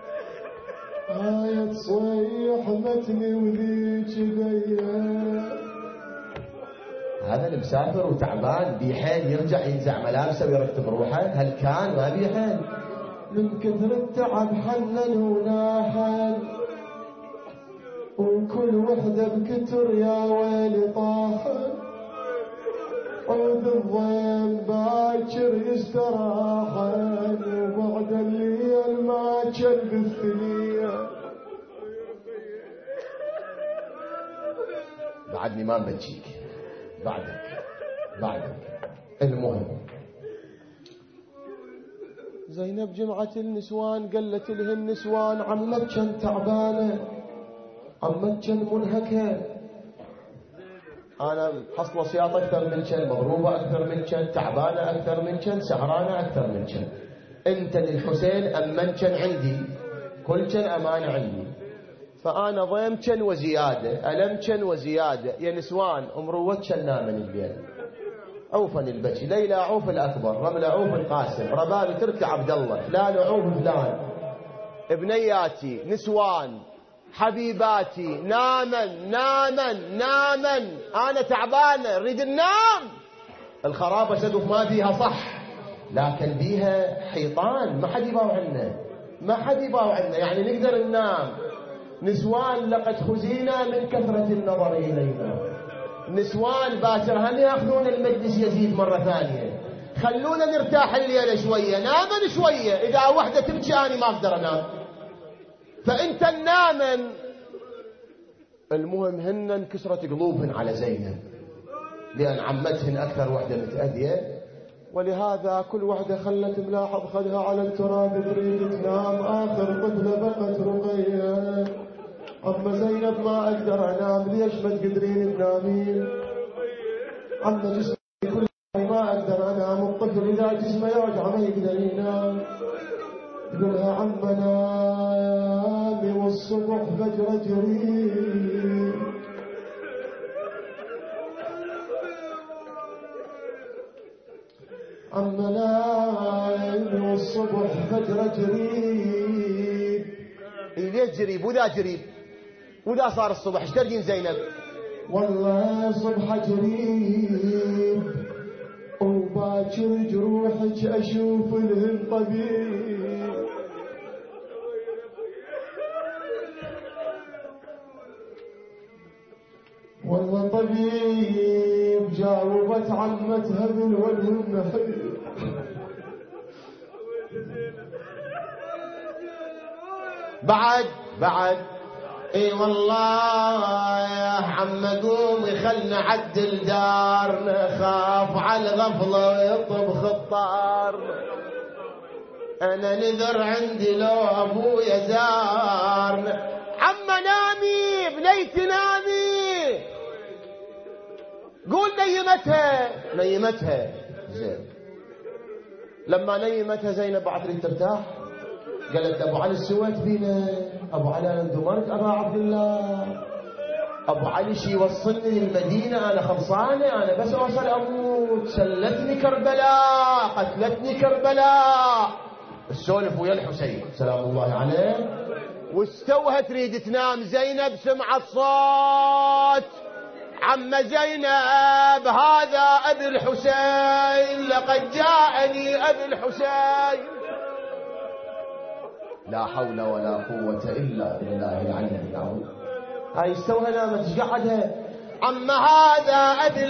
آية تصيح متني وذيك بيا. هذا المسافر وتعبان بيحين يرجع ينزع ملابسه ويرتب روحه، هل كان ما بيحين؟ من كثر التعب حنن وناحن، وكل وحدة بكتر يا ويلي طاحن. عود الضيم باكر يستراحن، وبعد الليل ما كان بالثنية. بعدني ما بجيك بعدك. المهم زينب جمعت النسوان، قالت لها النسوان عمك كان تعبانة، عمك كان منهكة، أنا حصل سياط أكثر من كان، مضروبة أكثر من كان، تعبانة أكثر من كان، سهرانة أكثر من كان. أنت للحسين أمن كان عندي، كل كان أمانة عندي، فأنا ضيم كان وزيادة، ألم كان وزيادة. يا نسوان أمروت كان نامن الليل، عوفن البكي، ليلى عوف الأكبر، رملة عوف القاسم، ربابي تركي عبد الله، فلان عوف فلان. ابنياتي نسوان حبيباتي نامن، أنا تعبانة نريد ننام. الخرابة سقف ما فيها صح، لكن بيها حيطان ما حد يباوع عنا، يعني نقدر ننام. نسوان لقد خزينا من كثرة النظر إلينا، نسوان باكر هم ياخذون المجلس يزيد مرة ثانية، خلونا نرتاح الليلة شوية، نامن شوية. إذا وحدة تبكي أنا ما أقدر أنام، فأنت النامن. المهم هن انكسرت قلوبهن على زينب، لأن عمتهن أكثر وحدة متأذية، ولهذا كل وحدة خلت ملاحظ خدها على التراب تريد تنام. آخر طفلة بقت رقية، عم زينب ما أقدر أنام. ليش ما تقدرين تنامين؟ عم جسمي كل ما أقدر أنام، الطفل إذا جسمه يوجع ما يقدر ينام. تقولها عم نامي والصبح فجر جريء، عم نامي والصبح فجر جريء. ليش جريب وذا جريب وذا صار الصبح؟ ايش ترجين زينب؟ والله صبح جريب وباكر جروحك اشوف لهن طبيب. والله طبيب جاوبت عمتها بالوجه النحيب. بعد اي والله يا عم قومي خلنا عدل دارنا، خاف على الغفله ويطبخ الطار. انا نذر عندي لو ابويا زارنا. عم نامي بنيتي نامي. قول نيمتها زين. لما نيمتها زينب بعد تريد ترتاح، قالت ابو علي السويت بينا، ابو علي انا اندمرت ابا عبد الله، ابو علي شي يوصلني للمدينه انا خلصانه، انا بس اوصل اموت. سلتني كربلاء، قتلتني كربلاء. السولف ويا الحسين سلام الله عليه. واستوها تريد تنام زينب، سمعت صوت عم زينب هذا ابي الحسين، لقد جاءني ابي الحسين. لا حول ولا قوة إلا بالله العلي العظيم. هاي استوها نامت ايش قعدها؟ عم هذا أبي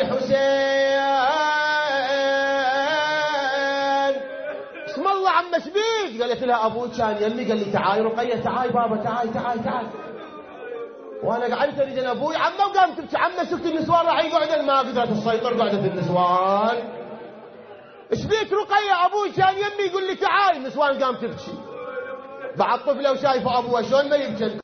الحسين اسم الله عم شبيك؟ قالت لها أبوك كان يمي. قال لي تعالي رقية، تعالي بابا، تعالي تعالي تعالي. وانا قعدت اريد انا ابوي عمه وقامت تبكي. عمه سكت النسوان راح يقعد، ما قدرت تسيطر قعدت النسوان. ايش بيك رقيه؟ ابوي كان يمي يقول لي تعالي. النسوان قامت تبكي. بعد طفله وشايفه ابوها شلون ما يبكي.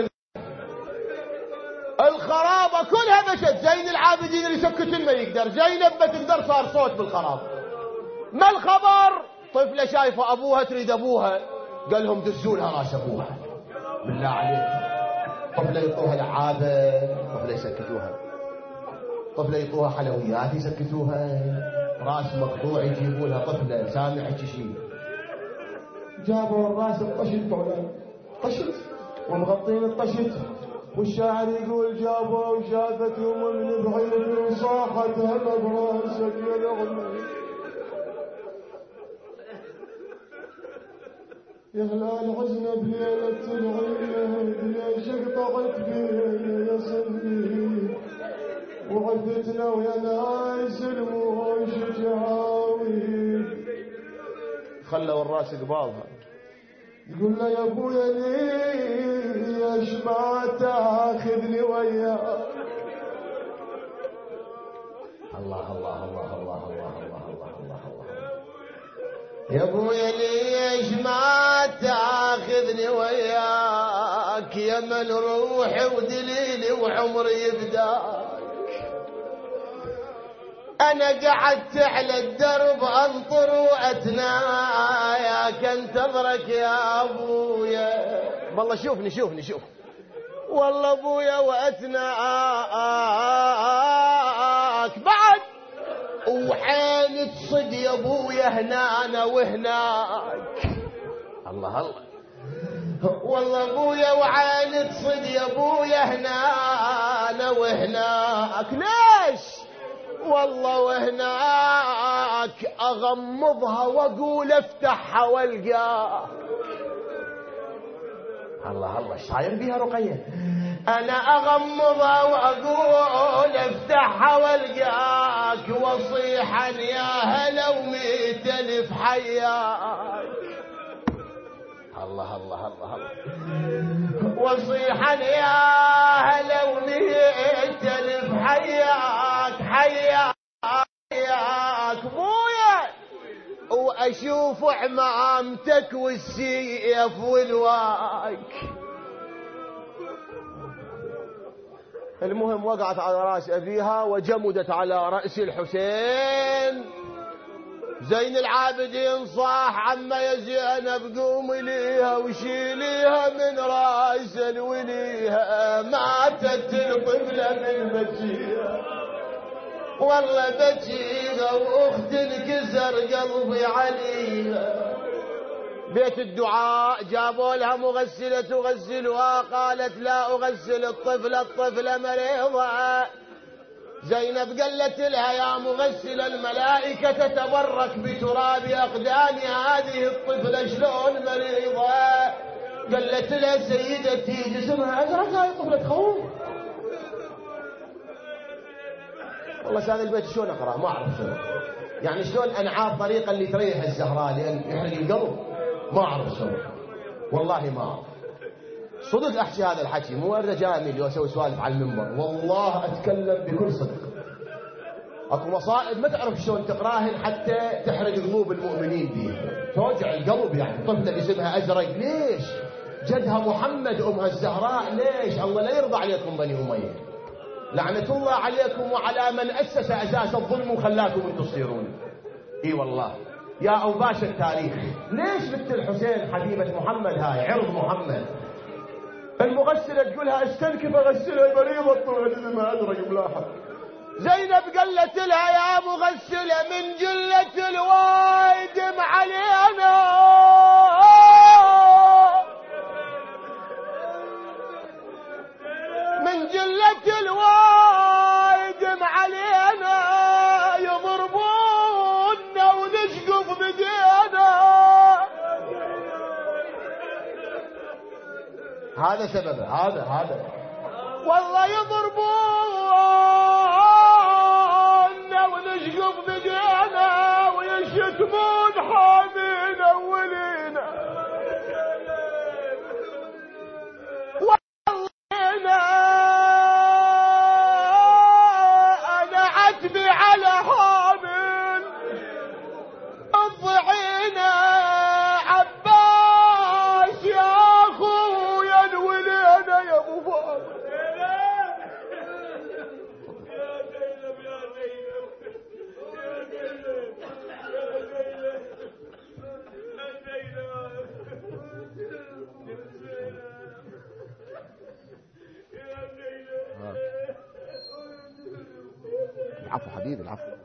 الخرابه كلها مشت. زين العابدين اللي سكتن ما يقدر، زينب ما تقدر، صار صوت بالخراب. ما الخبر؟ طفله شايفه ابوها تريد ابوها. قال لهم دزوا لها راس ابوها بالله عليك. طفلة يطوها لعابة، طفلة يسكتوها. طفلة يطوها حلويات يسكتوها. راس مقطوع يجيبوا لها طفلة سامع شيء. جابوا الراس الطشت طولان طشت ومغطين الطشت. والشاعر يقول جابوا وشافتهم من بعيد وصاحت هلا براسك يا العمر يا هلال عزنا بليلة العيد ليش قطعت بينا يا صديق وعدتنا ويا ناس الموش جاوي. خلوا الراس قبالها. يقول له يا ابويا ليش ما تاخذني وياك؟ الله الله الله الله الله الله الله الله. يا ابويا ليش ما تاخذني وياك؟ يا من روحي ودليلي وعمري يبداك. انا قعدت على الدرب انطر واتناياك انتظرك يا ابويا. والله شوفني شوفني شوف. والله ابويا واتناك بعد وحين تصد يا ابويا هنا وهناك. الله الله. والله ابويا وعين تصد يا ابويا هنا وهناك. ليش؟ والله وهناك اغمضها واقول افتحها والقاك. الله الله. ايش صاير بيها رقيه؟ انا اغمضها واقول افتحها والقاك وصيحا يا هلا وميت الف حياك. الله الله الله الله. وصيحا يا هلا وميت الف حياك حياك حياك بويا. واشوف عمامتك والسيف والواك. المهم وقعت على راس أبيها وجمدت على رأس الحسين. زين العابدين صاح عما يا زينب قومي ليها وشيليها من راس الوليها. ماتت الطفلة من بكيها والله بكيها واخت انكسر قلبي عليها. بيت الدعاء جابوا لها مغسلة تغسلها. قالت لا أغسل الطفلة، الطفلة مريضة. زينب قالت لها يا مغسل الملائكة تتبرك بتراب أقدام هذه الطفلة شلون مريضة؟ قالت لها سيدتي جسمها أزرق. هاي طفلة خوف. والله هذا البيت شلون أقرأ ما أعرف شلون. يعني شلون أنعاد طريقة اللي تريح الزهراء لأن يحرق القلب ما أعرف شلون. والله ما أعرف. صدق أحكي هذا الحكي مو ورد جامل وأسوي سوالف على المنبر. والله أتكلم بكل صدق. أكو مصائب ما تعرف شلون تقراهن حتى تحرق قلوب المؤمنين بيه. توجع القلب. يعني طفلة اسمها أزرق ليش؟ جدها محمد أمها الزهراء ليش؟ الله لا يرضى عليكم بني أمية. لعنة الله عليكم وعلى من أسس أساس الظلم وخلاكم أن تصيرون. إي والله يا أوباش التاريخ. ليش بنت الحسين حبيبة محمد هاي عرض محمد؟ المغسلة تقولها استنكف اغسلها مريضة طلعت اسمها أزرق ملاحظ. زينب قالت لها يا مغسلة من جلة الوايد علينا. من جلة الوايد علينا يضربونا ونشقف بدينا. هذا سببه، هذا والله يضربون ونشقف بدينا ويشتمون حامينا ولينا، والله انا عتبي على حامل الضعينة عباس يا اخويا الولينا يا ابو فاضل. العفو حبيبي، العفو.